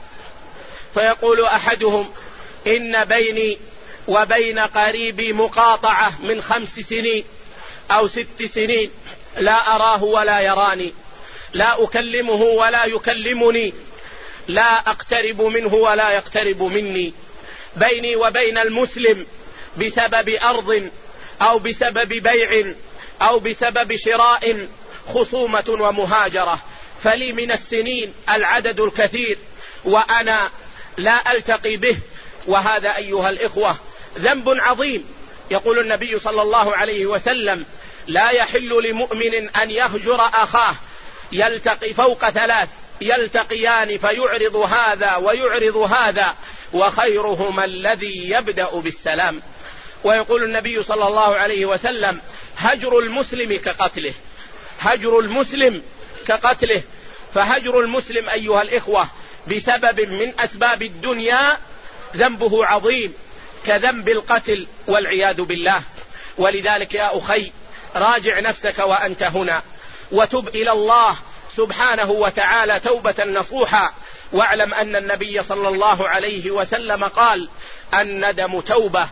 Speaker 1: فيقول أحدهم إن بيني وبين قريبي مقاطعة من 5 سنين أو 6 سنين، لا أراه ولا يراني، لا أكلمه ولا يكلمني، لا أقترب منه ولا يقترب مني. بيني وبين المسلم بسبب أرض أو بسبب بيع أو بسبب شراء خصومة ومهاجرة، فلي من السنين العدد الكثير وأنا لا ألتقي به. وهذا أيها الإخوة ذنب عظيم. يقول النبي صلى الله عليه وسلم لا يحل لمؤمن أن يهجر أخاه يلتقي فوق 3 يلتقيان فيعرض هذا ويعرض هذا وخيرهما الذي يبدأ بالسلام. ويقول النبي صلى الله عليه وسلم هجر المسلم كقتله، هجر المسلم كقتله. فهجر المسلم أيها الإخوة بسبب من أسباب الدنيا ذنبه عظيم كذنب القتل والعياذ بالله. ولذلك يا أخي راجع نفسك وأنت هنا وتب إلى الله سبحانه وتعالى توبة نصوحا، واعلم أن النبي صلى الله عليه وسلم قال الندم توبة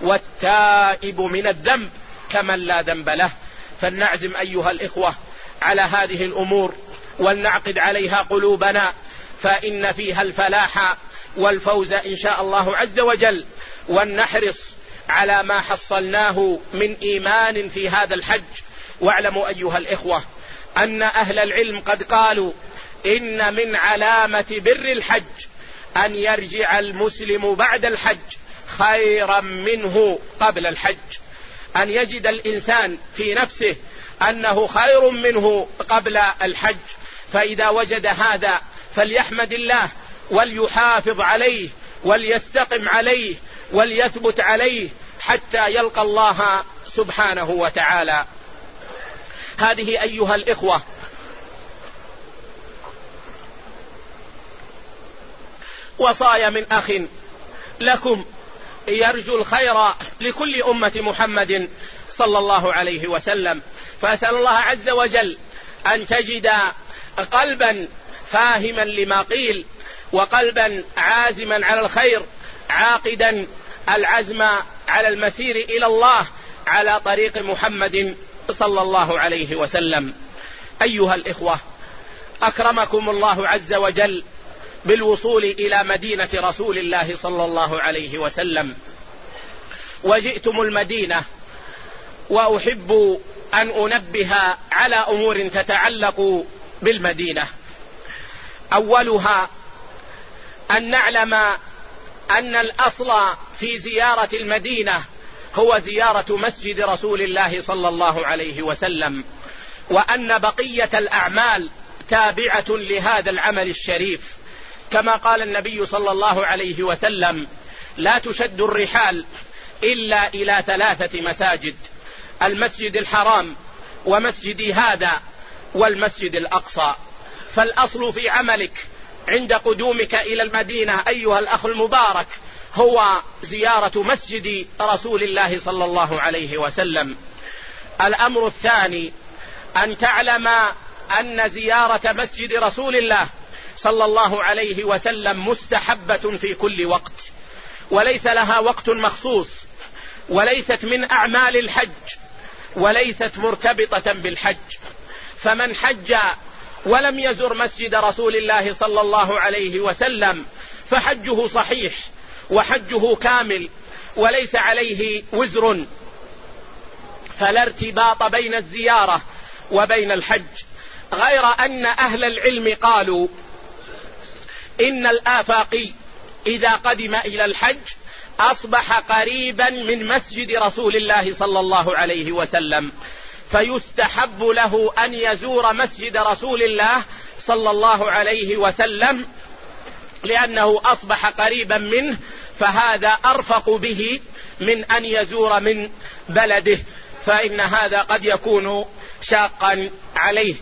Speaker 1: والتائب من الذنب كمن لا ذنب له. فلنعزم أيها الإخوة على هذه الأمور ولنعقد عليها قلوبنا، فإن فيها الفلاح والفوز إن شاء الله عز وجل. ولنحرص على ما حصلناه من إيمان في هذا الحج. واعلموا أيها الإخوة أن أهل العلم قد قالوا إن من علامة بر الحج أن يرجع المسلم بعد الحج خيرا منه قبل الحج، أن يجد الإنسان في نفسه أنه خير منه قبل الحج. فإذا وجد هذا فليحمد الله وليحافظ عليه وليستقم عليه وليثبت عليه حتى يلقى الله سبحانه وتعالى. هذه أيها الإخوة وصايا من أخ لكم يرجو الخير لكل أمة محمد صلى الله عليه وسلم. فأسأل الله عز وجل أن تجد قلبا فاهما لما قيل، وقلبا عازما على الخير، عاقدا العزم على المسير إلى الله على طريق محمد صلى الله عليه وسلم. أيها الإخوة، أكرمكم الله عز وجل بالوصول إلى مدينة رسول الله صلى الله عليه وسلم، وجئتم المدينة، وأحب أن أنبه على أمور تتعلق بالمدينة. أولها أن نعلم أن الأصل في زيارة المدينة هو زيارة مسجد رسول الله صلى الله عليه وسلم، وأن بقية الأعمال تابعة لهذا العمل الشريف، كما قال النبي صلى الله عليه وسلم: لا تشد الرحال إلا إلى 3 مساجد: المسجد الحرام، ومسجدي هذا، والمسجد الأقصى. فالأصل في عملك عند قدومك إلى المدينة أيها الأخ المبارك هو زيارة مسجد رسول الله صلى الله عليه وسلم. الأمر الثاني أن تعلم أن زيارة مسجد رسول الله صلى الله عليه وسلم مستحبة في كل وقت، وليس لها وقت مخصوص، وليست من أعمال الحج، وليست مرتبطة بالحج. فمن حج ولم يزر مسجد رسول الله صلى الله عليه وسلم فحجه صحيح وحجه كامل وليس عليه وزر. فلا ارتباط بين الزيارة وبين الحج، غير أن أهل العلم قالوا إن الآفاقي إذا قدم إلى الحج أصبح قريبا من مسجد رسول الله صلى الله عليه وسلم، فيستحب له أن يزور مسجد رسول الله صلى الله عليه وسلم لأنه أصبح قريبا منه، فهذا أرفق به من أن يزور من بلده، فإن هذا قد يكون شاقا عليه.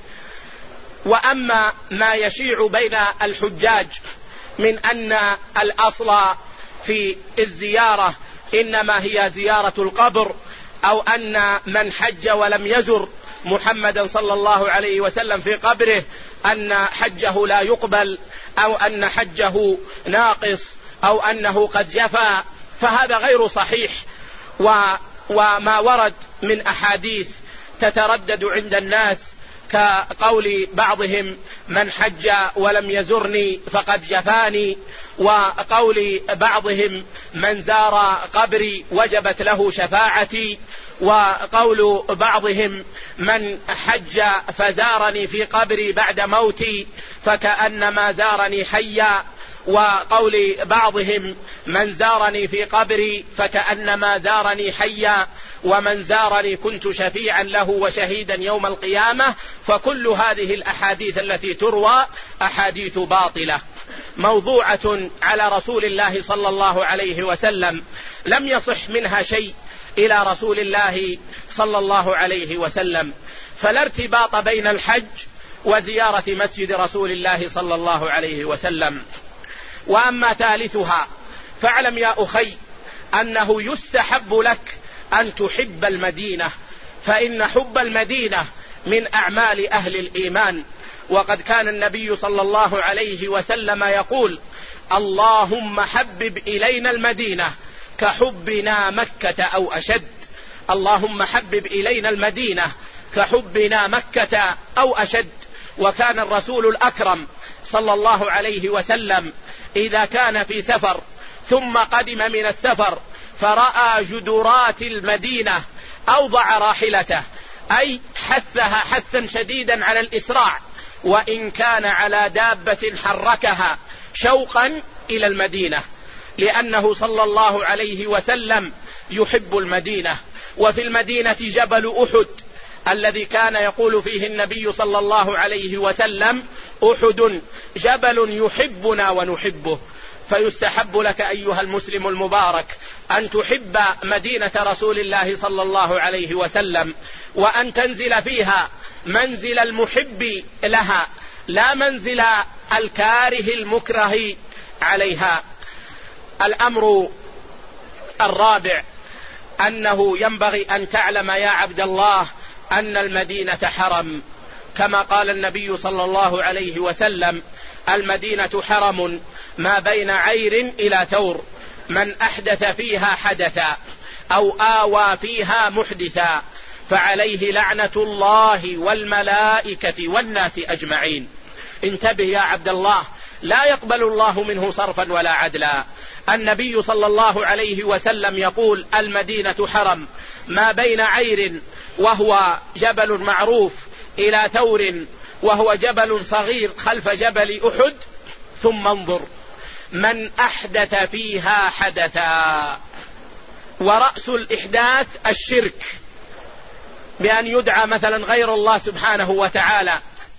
Speaker 1: وأما ما يشيع بين الحجاج من أن الأصل في الزيارة إنما هي زيارة القبر، أو أن من حج ولم يزر محمدا صلى الله عليه وسلم في قبره أن حجه لا يقبل، أو أن حجه ناقص، أو أنه قد جفا، فهذا غير صحيح. وما ورد من أحاديث تتردد عند الناس كقول بعضهم: من حج ولم يزرني فقد جفاني، وقول بعضهم: من زار قبري وجبت له شفاعتي، وقول بعضهم: من حج فزارني في قبري بعد موتي فكأنما زارني حيا، وقول بعضهم: من زارني في قبري فكأنما زارني حيا، ومن زارني كنت شفيعا له وشهيدا يوم القيامة. فكل هذه الأحاديث التي تروى أحاديث باطلة موضوعة على رسول الله صلى الله عليه وسلم، لم يصح منها شيء إلى رسول الله صلى الله عليه وسلم. فلا ارتباط بين الحج وزيارة مسجد رسول الله صلى الله عليه وسلم. وأما ثالثها، فاعلم يا أخي أنه يستحب لك أن تحب المدينة، فإن حب المدينة من أعمال أهل الإيمان. وقد كان النبي صلى الله عليه وسلم يقول: اللهم حبب إلينا المدينة كحبنا مكة أو أشد. اللهم حبب إلينا المدينة كحبنا مكة أو أشد. وكان الرسول الأكرم صلى الله عليه وسلم إذا كان في سفر ثم قدم من السفر فرأى جدرات المدينة أوضع راحلته، أي حثها حثا شديدا على الإسراع، وإن كان على دابة حركها شوقا إلى المدينة، لأنه صلى الله عليه وسلم يحب المدينة. وفي المدينة جبل أحد الذي كان يقول فيه النبي صلى الله عليه وسلم: أحد جبل يحبنا ونحبه. فيستحب لك أيها المسلم المبارك أن تحب مدينة رسول الله صلى الله عليه وسلم، وأن تنزل فيها منزل المحب لها، لا منزل الكاره المكره عليها. الأمر الرابع أنه ينبغي أن تعلم يا عبد الله أن المدينة حرم، كما قال النبي صلى الله عليه وسلم: المدينة حرم ما بين عير إلى ثور، من أحدث فيها حدثا أو آوى فيها محدثا فعليه لعنة الله والملائكة والناس أجمعين. انتبه يا عبد الله، لا يقبل الله منه صرفا ولا عدلا. النبي صلى الله عليه وسلم يقول: المدينة حرم ما بين عير وهو جبل معروف إلى ثور وهو جبل صغير خلف جبل أحد، ثم انظر من أحدث فيها حدثا. ورأس الإحداث الشرك، بأن يدعى مثلا غير الله سبحانه وتعالى،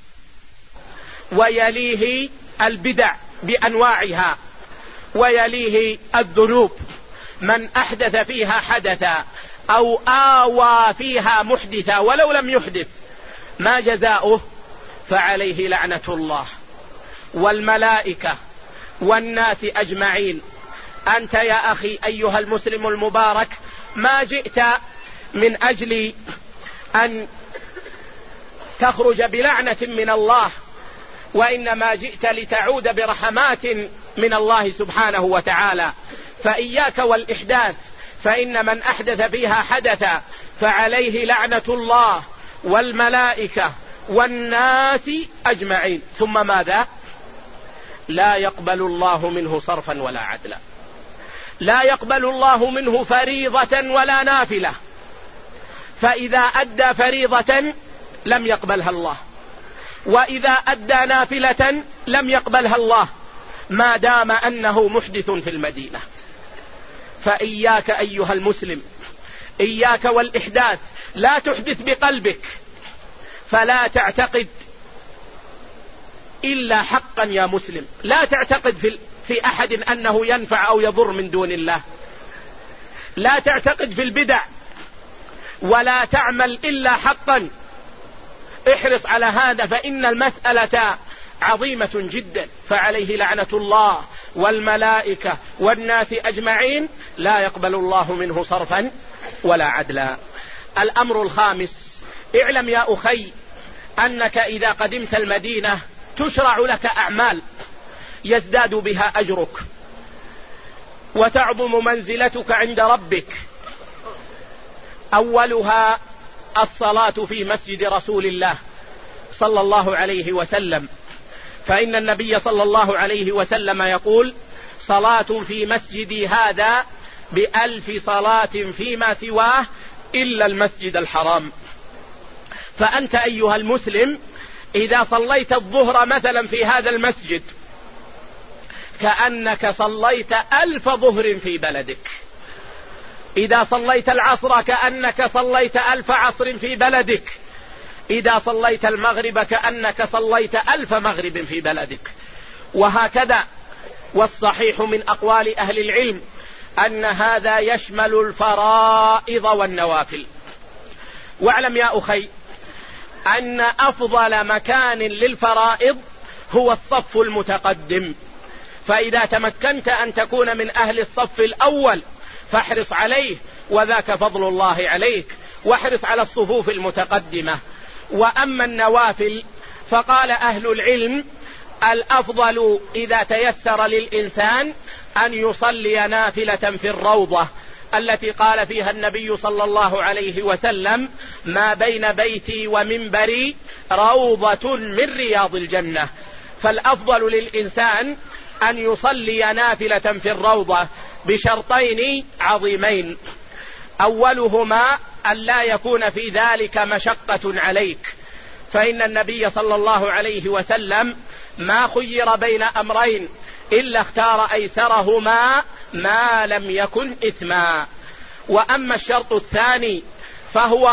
Speaker 1: ويليه البدع بأنواعها، ويليه الذنوب. من أحدث فيها حدثا أو آوى فيها محدثا ولو لم يحدث ما جزاؤه؟ فعليه لعنة الله والملائكة والناس أجمعين. أنت يا أخي أيها المسلم المبارك ما جئت من أجل أن تخرج بلعنة من الله، وإنما جئت لتعود برحمات من الله سبحانه وتعالى. فإياك والإحداث، فإن من أحدث فيها حدثا فعليه لعنة الله والملائكة والناس أجمعين. ثم ماذا؟ لا يقبل الله منه صرفا ولا عدلا، لا يقبل الله منه فريضة ولا نافلة، فإذا أدى فريضة لم يقبلها الله، وإذا أدى نافلة لم يقبلها الله، ما دام أنه محدث في المدينة. فإياك أيها المسلم، إياك والإحداث. لا تحدث بقلبك، فلا تعتقد إلا حقا يا مسلم. لا تعتقد في أحد أنه ينفع أو يضر من دون الله. لا تعتقد في البدع، ولا تعمل إلا حقا. احرص على هذا، فإن المسألة عظيمة جدا. فعليه لعنة الله والملائكة والناس أجمعين، لا يقبل الله منه صرفا ولا عدلا. الأمر الخامس: اعلم يا أخي أنك إذا قدمت المدينة تشرع لك أعمال يزداد بها أجرك وتعظم منزلتك عند ربك. أولها الصلاة في مسجد رسول الله صلى الله عليه وسلم، فإن النبي صلى الله عليه وسلم يقول: صلاة في مسجدي هذا ب1000 صلاة فيما سواه إلا المسجد الحرام. فأنت أيها المسلم إذا صليت الظهر مثلا في هذا المسجد كأنك صليت 1000 ظهر في بلدك. إذا صليت العصر كأنك صليت 1000 عصر في بلدك. إذا صليت المغرب كأنك صليت 1000 مغرب في بلدك، وهكذا. والصحيح من أقوال أهل العلم أن هذا يشمل الفرائض والنوافل. واعلم يا أخي أن أفضل مكان للفرائض هو الصف المتقدم، فإذا تمكنت أن تكون من أهل الصف الأول فاحرص عليه، وذاك فضل الله عليك، واحرص على الصفوف المتقدمة. وأما النوافل فقال أهل العلم: الأفضل إذا تيسر للإنسان أن يصلي نافلة في الروضة التي قال فيها النبي صلى الله عليه وسلم: ما بين بيتي ومنبري روضة من رياض الجنة. فالأفضل للإنسان أن يصلي نافلة في الروضة بشرطين عظيمين: أولهما أن لا يكون في ذلك مشقة عليك، فإن النبي صلى الله عليه وسلم ما خير بين أمرين إلا اختار أيسرهما ما لم يكن إثما. وأما الشرط الثاني فهو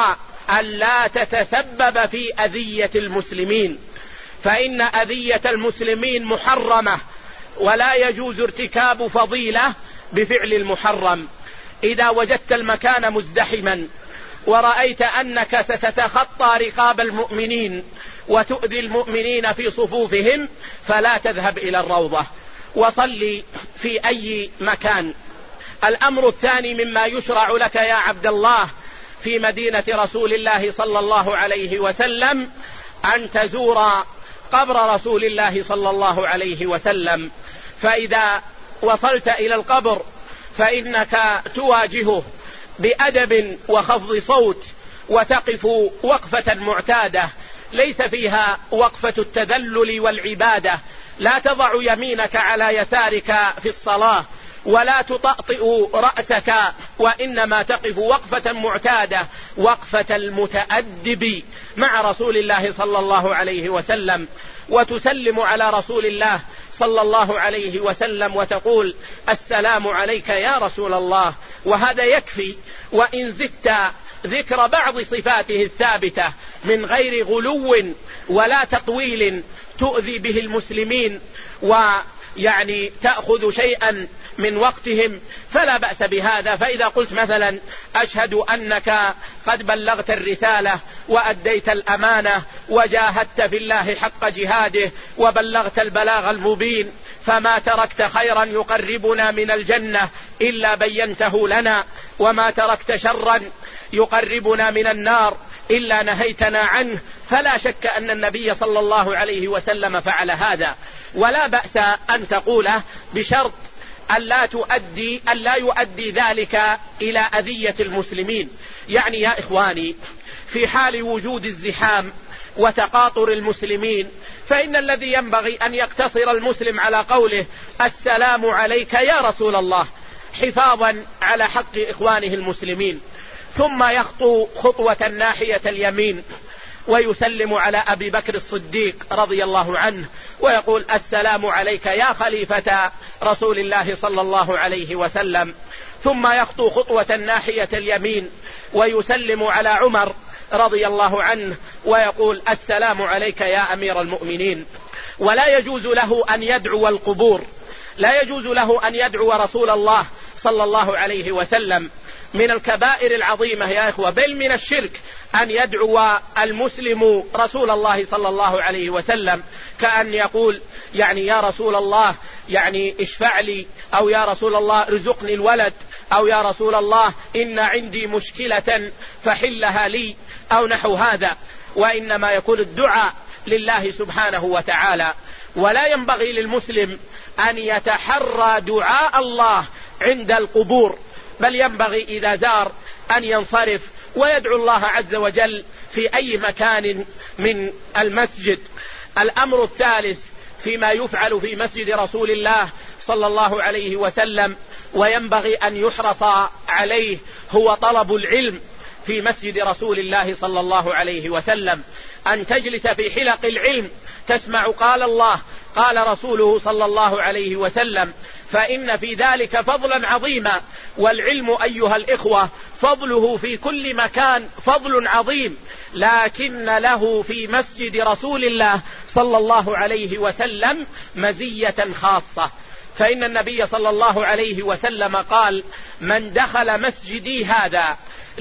Speaker 1: ألا تتسبب في أذية المسلمين، فإن أذية المسلمين محرمة، ولا يجوز ارتكاب فضيلة بفعل المحرم. إذا وجدت المكان مزدحما ورأيت أنك ستتخطى رقاب المؤمنين وتؤذي المؤمنين في صفوفهم فلا تذهب إلى الروضة، وصلي في أي مكان. الأمر الثاني مما يشرع لك يا عبد الله في مدينة رسول الله صلى الله عليه وسلم أن تزور قبر رسول الله صلى الله عليه وسلم. فإذا وصلت إلى القبر فإنك تواجهه بأدب وخفض صوت، وتقف وقفة معتادة ليس فيها وقفة التذلل والعبادة. لا تضع يمينك على يسارك في الصلاة، ولا تطأطئ رأسك، وإنما تقف وقفة معتادة، وقفة المتأدب مع رسول الله صلى الله عليه وسلم، وتسلم على رسول الله صلى الله عليه وسلم وتقول: السلام عليك يا رسول الله. وهذا يكفي، وإن زدت ذكر بعض صفاته الثابتة من غير غلو ولا تطويل تؤذي به المسلمين ويعني تأخذ شيئا من وقتهم فلا بأس بهذا. فإذا قلت مثلا: أشهد أنك قد بلغت الرسالة وأديت الأمانة وجاهدت في الله حق جهاده وبلغت البلاغ المبين، فما تركت خيرا يقربنا من الجنة إلا بينته لنا، وما تركت شرا يقربنا من النار إلا نهيتنا عنه، فلا شك أن النبي صلى الله عليه وسلم فعل هذا. ولا بأس أن تقوله بشرط أن لا يؤدي ذلك إلى أذية المسلمين. يعني يا إخواني، في حال وجود الزحام وتقاطر المسلمين فإن الذي ينبغي أن يقتصر المسلم على قوله: السلام عليك يا رسول الله، حفاظا على حق إخوانه المسلمين، ثم يخطو خطوة ناحية اليمين ويسلم على أبي بكر الصديق رضي الله عنه ويقول: السلام عليك يا خليفة رسول الله صلى الله عليه وسلم، ثم يخطو خطوة ناحية اليمين ويسلم على عمر رضي الله عنه ويقول: السلام عليك يا أمير المؤمنين. ولا يجوز له أن يدعو القبور، لا يجوز له أن يدعو رسول الله صلى الله عليه وسلم. من الكبائر العظيمة يا إخوة، بل من الشرك أن يدعو المسلم رسول الله صلى الله عليه وسلم، كأن يقول يعني: يا رسول الله يعني اشفع لي، أو يا رسول الله ارزقني الولد، أو يا رسول الله إن عندي مشكلة فحلها لي، أو نحو هذا. وإنما يكون الدعاء لله سبحانه وتعالى. ولا ينبغي للمسلم أن يتحرى دعاء الله عند القبور، بل ينبغي إذا زار أن ينصرف ويدعو الله عز وجل في أي مكان من المسجد. الأمر الثالث فيما يفعل في مسجد رسول الله صلى الله عليه وسلم وينبغي أن يحرص عليه هو طلب العلم في مسجد رسول الله صلى الله عليه وسلم، أن تجلس في حلق العلم تسمع قال الله قال رسوله صلى الله عليه وسلم، فإن في ذلك فضلا عظيما. والعلم أيها الإخوة فضله في كل مكان فضل عظيم، لكن له في مسجد رسول الله صلى الله عليه وسلم مزية خاصة. فإن النبي صلى الله عليه وسلم قال: من دخل مسجدي هذا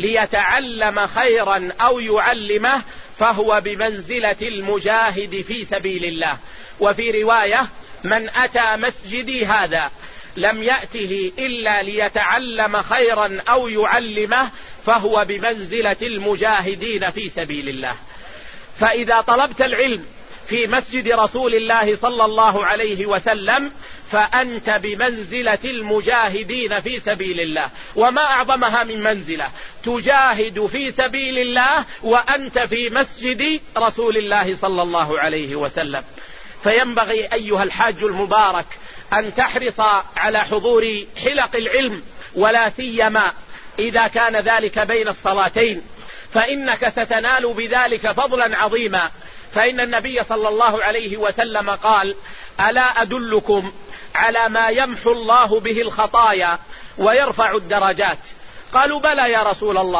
Speaker 1: ليتعلم خيرا أو يعلمه فهو بمنزلة المجاهد في سبيل الله. وفي رواية: من أتى مسجدي هذا لم يأته إلا ليتعلم خيرا أو يعلمه فهو بمنزلة المجاهدين في سبيل الله. فإذا طلبت العلم في مسجد رسول الله صلى الله عليه وسلم فأنت بمنزلة المجاهدين في سبيل الله. وما أعظمها من منزلة، تجاهد في سبيل الله وأنت في مسجد رسول الله صلى الله عليه وسلم. فينبغي أيها الحاج المبارك أن تحرص على حضور حلق العلم، ولا سيما إذا كان ذلك بين الصلاتين، فإنك ستنال بذلك فضلا عظيما. فإن النبي صلى الله عليه وسلم قال: ألا أدلكم على ما يمحو الله به الخطايا ويرفع الدرجات؟ قالوا: بلى يا رسول الله.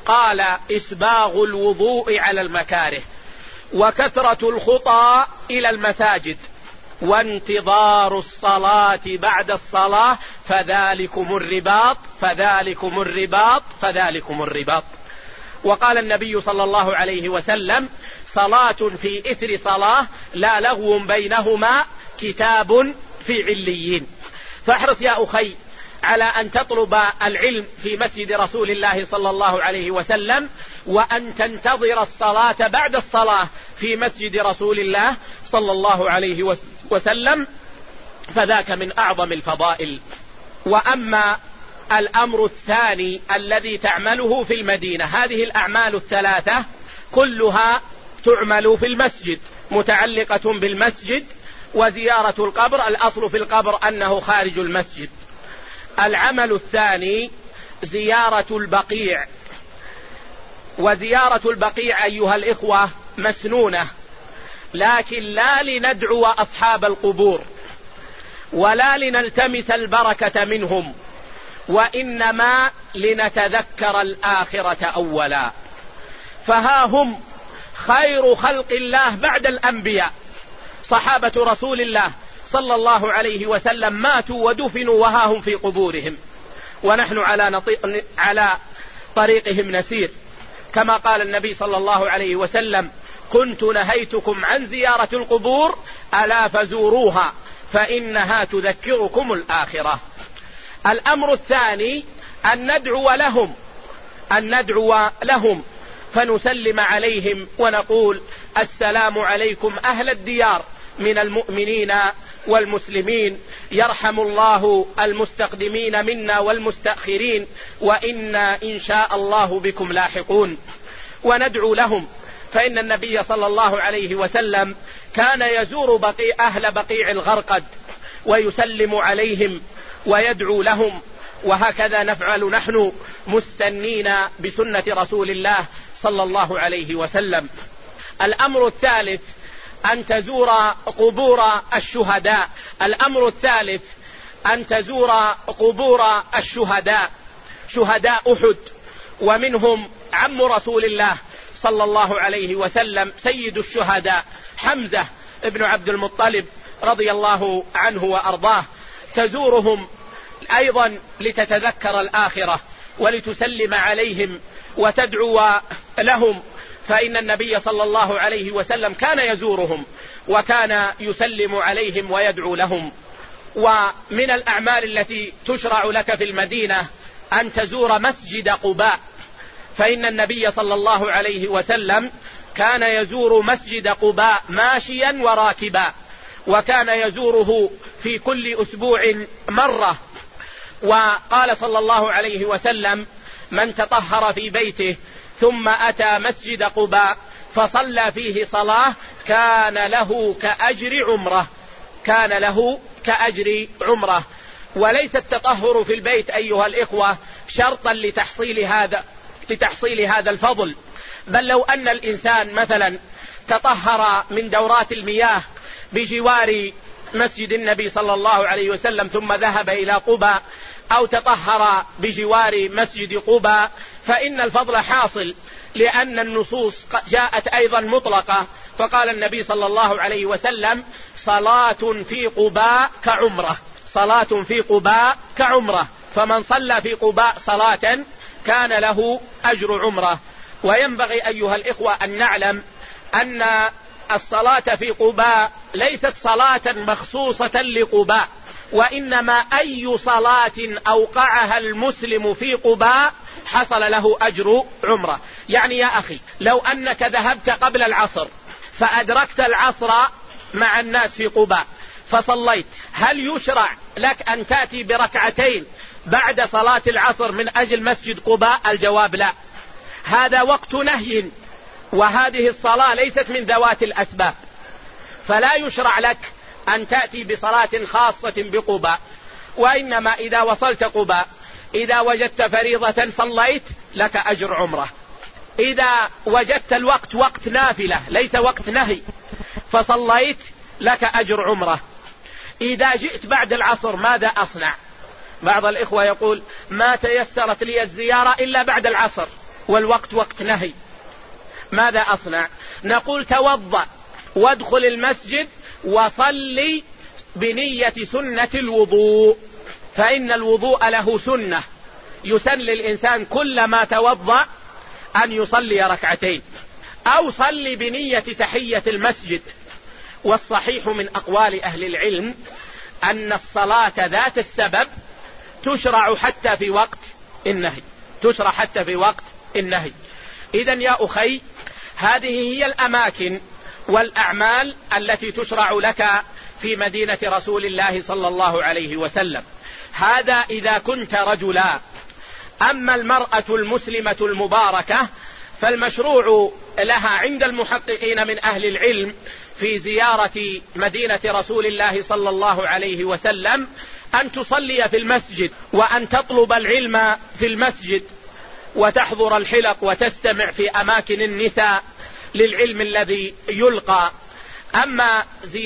Speaker 1: قال: إسباغ الوضوء على المكاره، وكثرة الخطى إلى المساجد، وانتظار الصلاة بعد الصلاة، فذلكم الرباط فذلكم الرباط فذلكم الرباط. وقال النبي صلى الله عليه وسلم: صلاة في إثر صلاة لا لغو بينهما كتاب في عليين. فاحرص يا أخي على أن تطلب العلم في مسجد رسول الله صلى الله عليه وسلم، وأن تنتظر الصلاة بعد الصلاة في مسجد رسول الله صلى الله عليه وسلم، فذاك من أعظم الفضائل. وأما الأمر الثاني الذي تعمله في المدينة، هذه الأعمال الثلاثة كلها تعمل في المسجد، متعلقة بالمسجد. وزيارة القبر، الأصل في القبر أنه خارج المسجد. العمل الثاني زيارة البقيع، وزيارة البقيع أيها الإخوة مسنونة، لكن لا لندعو أصحاب القبور ولا لنلتمس البركة منهم، وإنما لنتذكر الآخرة أولا. فها هم خير خلق الله بعد الأنبياء، صحابة رسول الله صلى الله عليه وسلم ماتوا ودفنوا وها هم في قبورهم، ونحن على طريقهم نسير، كما قال النبي صلى الله عليه وسلم: كنت نهيتكم عن زيارة القبور ألا فزوروها فإنها تذكركم الآخرة. الأمر الثاني أن ندعو لهم فنسلم عليهم ونقول: السلام عليكم أهل الديار من المؤمنين والمسلمين، يرحم الله المستقدمين منا والمستأخرين، وإنا إن شاء الله بكم لاحقون. وندعو لهم، فإن النبي صلى الله عليه وسلم كان يزور أهل بقيع الغرقد ويسلم عليهم ويدعو لهم، وهكذا نفعل نحن مستنين بسنة رسول الله صلى الله عليه وسلم. الأمر الثالث أن تزور قبور الشهداء. الأمر الثالث أن تزور قبور الشهداء، شهداء أحد، ومنهم عم رسول الله صلى الله عليه وسلم سيد الشهداء حمزة ابن عبد المطلب رضي الله عنه وأرضاه. تزورهم أيضا لتتذكر الآخرة ولتسلم عليهم وتدعو لهم، فإن النبي صلى الله عليه وسلم كان يزورهم وكان يسلم عليهم ويدعو لهم. ومن الأعمال التي تشرع لك في المدينة أن تزور مسجد قباء، فإن النبي صلى الله عليه وسلم كان يزور مسجد قباء ماشيا وراكبا، وكان يزوره في كل أسبوع مرة. وقال صلى الله عليه وسلم: من تطهر في بيته ثم أتى مسجد قباء فصلى فيه صلاة كان له كأجر عمره. وليس التطهر في البيت أيها الإخوة شرطا لتحصيل هذا الفضل، بل لو أن الإنسان مثلا تطهر من دورات المياه بجوار مسجد النبي صلى الله عليه وسلم ثم ذهب إلى قباء، أو تطهر بجوار مسجد قباء، فإن الفضل حاصل، لأن النصوص جاءت أيضا مطلقة. فقال النبي صلى الله عليه وسلم: صلاة في قباء كعمرة، صلاة في قباء كعمرة، فمن صلى في قباء صلاة كان له أجر عمرة. وينبغي أيها الإخوة أن نعلم أن الصلاة في قباء ليست صلاة مخصوصة لقباء، وإنما أي صلاة أوقعها المسلم في قباء حصل له أجر عمرة. يعني يا أخي، لو أنك ذهبت قبل العصر فأدركت العصر مع الناس في قباء فصليت، هل يشرع لك أن تأتي بركعتين بعد صلاة العصر من أجل مسجد قباء؟ الجواب لا، هذا وقت نهي، وهذه الصلاة ليست من ذوات الأسباب، فلا يشرع لك أن تأتي بصلاة خاصة بقباء. وإنما إذا وصلت قباء، إذا وجدت فريضة صليت لك أجر عمرة، إذا وجدت الوقت وقت نافلة ليس وقت نهي فصليت لك أجر عمرة. إذا جئت بعد العصر ماذا أصنع؟ بعض الإخوة يقول: ما تيسرت لي الزيارة إلا بعد العصر، والوقت وقت نهي، ماذا أصنع؟ نقول توضأ وادخل المسجد وصلي بنية سنة الوضوء، فإن الوضوء له سنة، يسن للإنسان كلما توضأ أن يصلي ركعتين، أو صلي بنية تحية المسجد. والصحيح من أقوال أهل العلم أن الصلاة ذات السبب تشرع حتى في وقت النهي، تشرع حتى في وقت النهي. إذن يا أخي، هذه هي الأماكن والأعمال التي تشرع لك في مدينة رسول الله صلى الله عليه وسلم. هذا إذا كنت رجلا. أما المرأة المسلمة المباركة فالمشروع لها عند المحققين من أهل العلم في زيارة مدينة رسول الله صلى الله عليه وسلم أن تصلي في المسجد، وأن تطلب العلم في المسجد، وتحضر الحلق وتستمع في أماكن النساء للعلم الذي يلقى. أما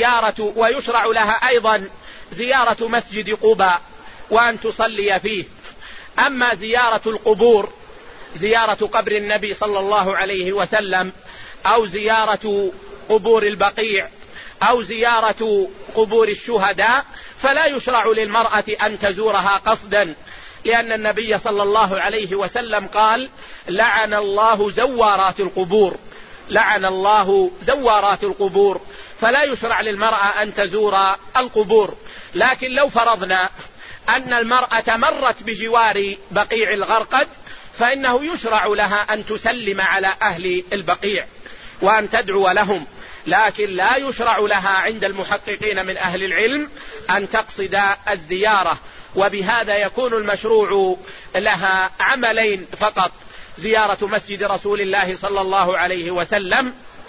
Speaker 1: ويشرع لها أيضا زيارة مسجد قباء وأن تصلي فيه. أما زيارة القبور، زيارة قبر النبي صلى الله عليه وسلم، أو زيارة قبور البقيع، أو زيارة قبور الشهداء، فلا يشرع للمرأة أن تزورها قصدا، لأن النبي صلى الله عليه وسلم قال: لعن الله زوارات القبور، لعن الله زوارات القبور. فلا يشرع للمرأة أن تزور القبور. لكن لو فرضنا أن المرأة مرت بجوار بقيع الغرقد فإنه يشرع لها أن تسلم على أهل البقيع وأن تدعو لهم، لكن لا يشرع لها عند المحققين من أهل العلم أن تقصد الزيارة. وبهذا يكون المشروع لها عملين فقط: زيارة مسجد رسول الله صلى الله عليه وسلم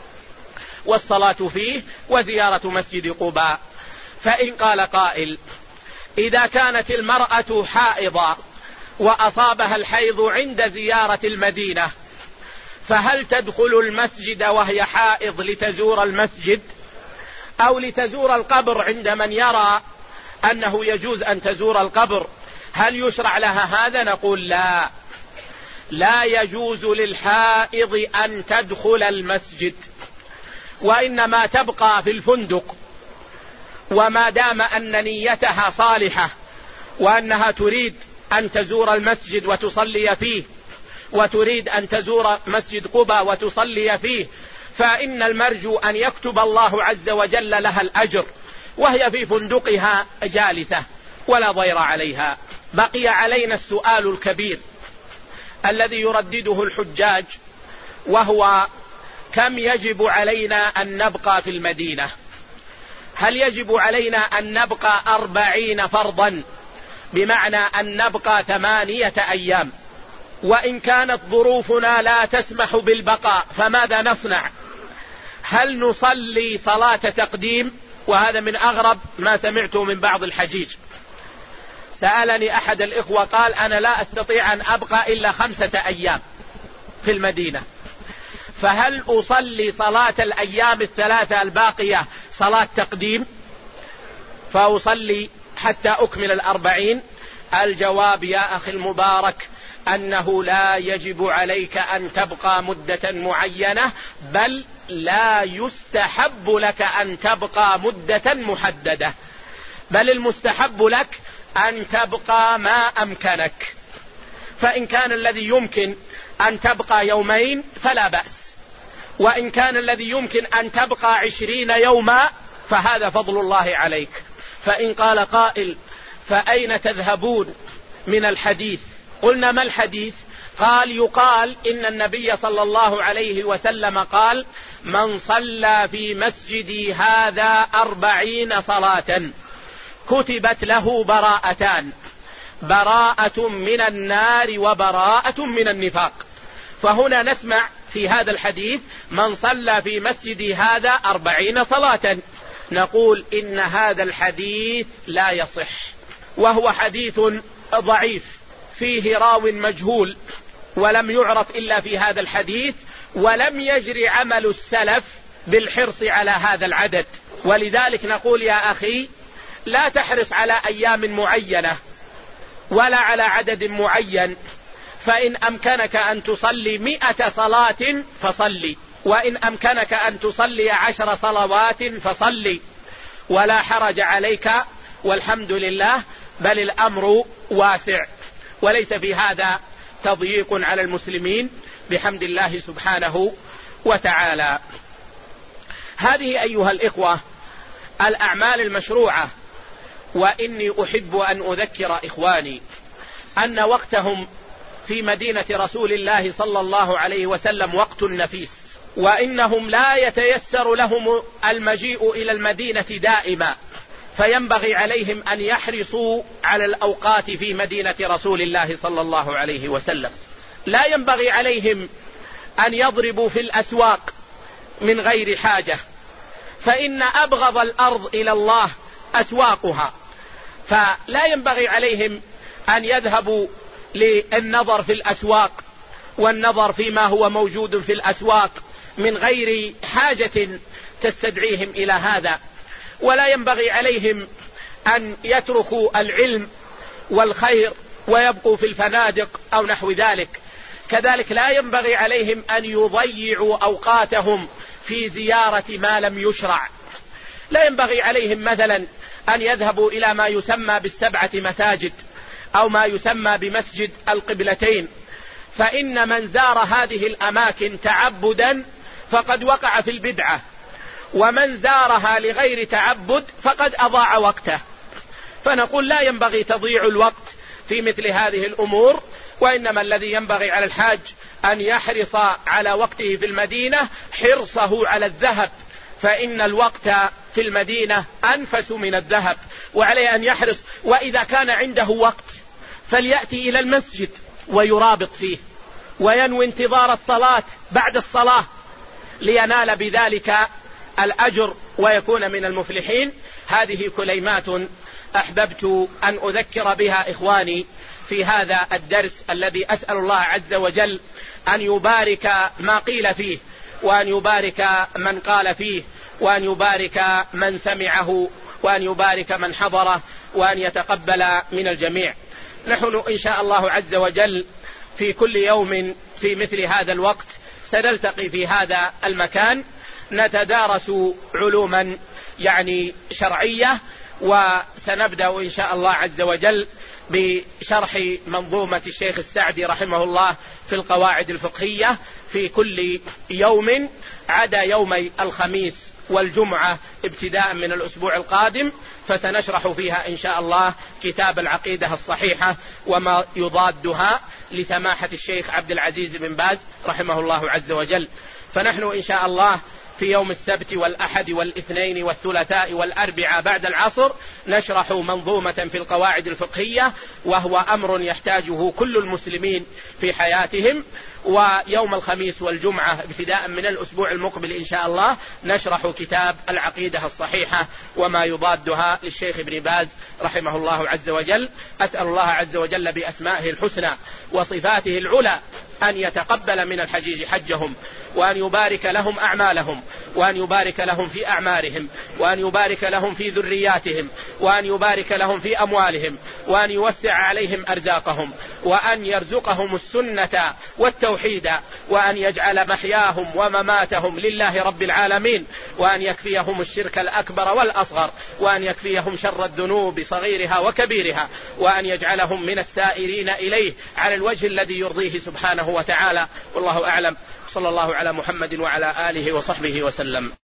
Speaker 1: والصلاة فيه، وزيارة مسجد قباء. فإن قال قائل: إذا كانت المرأة حائضة وأصابها الحيض عند زيارة المدينة، فهل تدخل المسجد وهي حائض لتزور المسجد أو لتزور القبر عند من يرى أنه يجوز أن تزور القبر؟ هل يشرع لها هذا؟ نقول لا، لا يجوز للحائض أن تدخل المسجد، وإنما تبقى في الفندق، وما دام أن نيتها صالحة وأنها تريد أن تزور المسجد وتصلي فيه، وتريد أن تزور مسجد قباء وتصلي فيه، فإن المرجو أن يكتب الله عز وجل لها الأجر وهي في فندقها جالسة ولا ضير عليها. بقي علينا السؤال الكبير الذي يردده الحجاج، وهو: كم يجب علينا أن نبقى في المدينة؟ هل يجب علينا أن نبقى 40 فرضا، بمعنى أن نبقى 8 أيام؟ وإن كانت ظروفنا لا تسمح بالبقاء فماذا نصنع؟ هل نصلي صلاة تقديم؟ وهذا من أغرب ما سمعته من بعض الحجيج. سألني أحد الإخوة قال: أنا لا أستطيع أن أبقى إلا 5 أيام في المدينة، فهل أصلي صلاة الأيام 3 الباقية صلاة تقديم فأصلي حتى أكمل 40؟ الجواب يا أخي المبارك أنه لا يجب عليك أن تبقى مدة معينة، بل لا يستحب لك أن تبقى مدة محددة، بل المستحب لك أن تبقى ما أمكنك. فإن كان الذي يمكن أن تبقى 2 يوم فلا بأس، وإن كان الذي يمكن أن تبقى 20 يوما فهذا فضل الله عليك. فإن قال قائل: فأين تذهبون من الحديث؟ قلنا: ما الحديث؟ قال: يقال إن النبي صلى الله عليه وسلم قال: من صلى في مسجدي هذا 40 صلاة كتبت له براءتان، براءة من النار وبراءة من النفاق. فهنا نسمع في هذا الحديث: من صلى في مسجدي هذا 40 صلاة. نقول إن هذا الحديث لا يصح، وهو حديث ضعيف فيه راو مجهول ولم يعرف إلا في هذا الحديث، ولم يجري عمل السلف بالحرص على هذا العدد. ولذلك نقول يا أخي: لا تحرص على أيام معينة ولا على عدد معين، فإن أمكنك أن تصلي 100 صلاة فصلي، وإن أمكنك أن تصلي 10 صلوات فصلي، ولا حرج عليك والحمد لله، بل الأمر واسع وليس في هذا تضييق على المسلمين بحمد الله سبحانه وتعالى. هذه أيها الإخوة الأعمال المشروعة، وإني أحب أن أذكر إخواني أن وقتهم في مدينة رسول الله صلى الله عليه وسلم وقت نفيس، وإنهم لا يتيسر لهم المجيء إلى المدينة دائما، فينبغي عليهم أن يحرصوا على الأوقات في مدينة رسول الله صلى الله عليه وسلم. لا ينبغي عليهم أن يضربوا في الأسواق من غير حاجة، فإن أبغض الأرض إلى الله أسواقها، فلا ينبغي عليهم أن يذهبوا للنظر في الأسواق والنظر فيما هو موجود في الأسواق من غير حاجة تستدعيهم إلى هذا، ولا ينبغي عليهم أن يتركوا العلم والخير ويبقوا في الفنادق أو نحو ذلك. كذلك لا ينبغي عليهم أن يضيعوا أوقاتهم في زيارة ما لم يشرع. لا ينبغي عليهم مثلا أن يذهبوا إلى ما يسمى ب7 مساجد أو ما يسمى بمسجد القبلتين، فإن من زار هذه الأماكن تعبدا فقد وقع في البدعة، ومن زارها لغير تعبد فقد أضاع وقته. فنقول لا ينبغي تضييع الوقت في مثل هذه الأمور، وإنما الذي ينبغي على الحاج أن يحرص على وقته في المدينة حرصه على الذهب، فإن الوقت في المدينة أنفس من الذهب، وعليه أن يحرص، وإذا كان عنده وقت فليأتي إلى المسجد ويرابط فيه وينوي انتظار الصلاة بعد الصلاة لينال بذلك الأجر ويكون من المفلحين. هذه كلمات أحببت أن أذكر بها إخواني في هذا الدرس الذي أسأل الله عز وجل أن يبارك ما قيل فيه، وأن يبارك من قال فيه، وأن يبارك من سمعه، وأن يبارك من حضره، وأن يتقبل من الجميع. نحن إن شاء الله عز وجل في كل يوم في مثل هذا الوقت سنلتقي في هذا المكان نتدارس علوما شرعية، وسنبدأ إن شاء الله عز وجل بشرح منظومة الشيخ السعدي رحمه الله في القواعد الفقهية في كل يوم عدا يومي الخميس والجمعة ابتداء من الأسبوع القادم، فسنشرح فيها إن شاء الله كتاب العقيدة الصحيحة وما يضادها لسماحة الشيخ عبد العزيز بن باز رحمه الله عز وجل. فنحن إن شاء الله في يوم السبت والأحد والاثنين والثلاثاء والأربعاء بعد العصر نشرح منظومة في القواعد الفقهية، وهو أمر يحتاجه كل المسلمين في حياتهم. ويوم الخميس والجمعة ابتداء من الأسبوع المقبل إن شاء الله نشرح كتاب العقيدة الصحيحة وما يضادها للشيخ ابن باز رحمه الله عز وجل. أسأل الله عز وجل بأسمائه الحسنى وصفاته العلى أن يتقبل من الحجيج حجهم، وأن يبارك لهم أعمالهم، وأن يبارك لهم في أعمارهم، وأن يبارك لهم في ذرياتهم، وأن يبارك لهم في أموالهم، وأن يوسع عليهم أرزاقهم، وأن يرزقهم السنة والتوحيد، وأن يجعل محياهم ومماتهم لله رب العالمين، وأن يكفيهم الشرك الأكبر والأصغر، وأن يكفيهم شر الذنوب صغيرها وكبيرها، وأن يجعلهم من السائرين إليه على الوجه الذي يرضيه سبحانه وتعالى. والله أعلم. صلى الله على محمد وعلى آله وصحبه وسلم.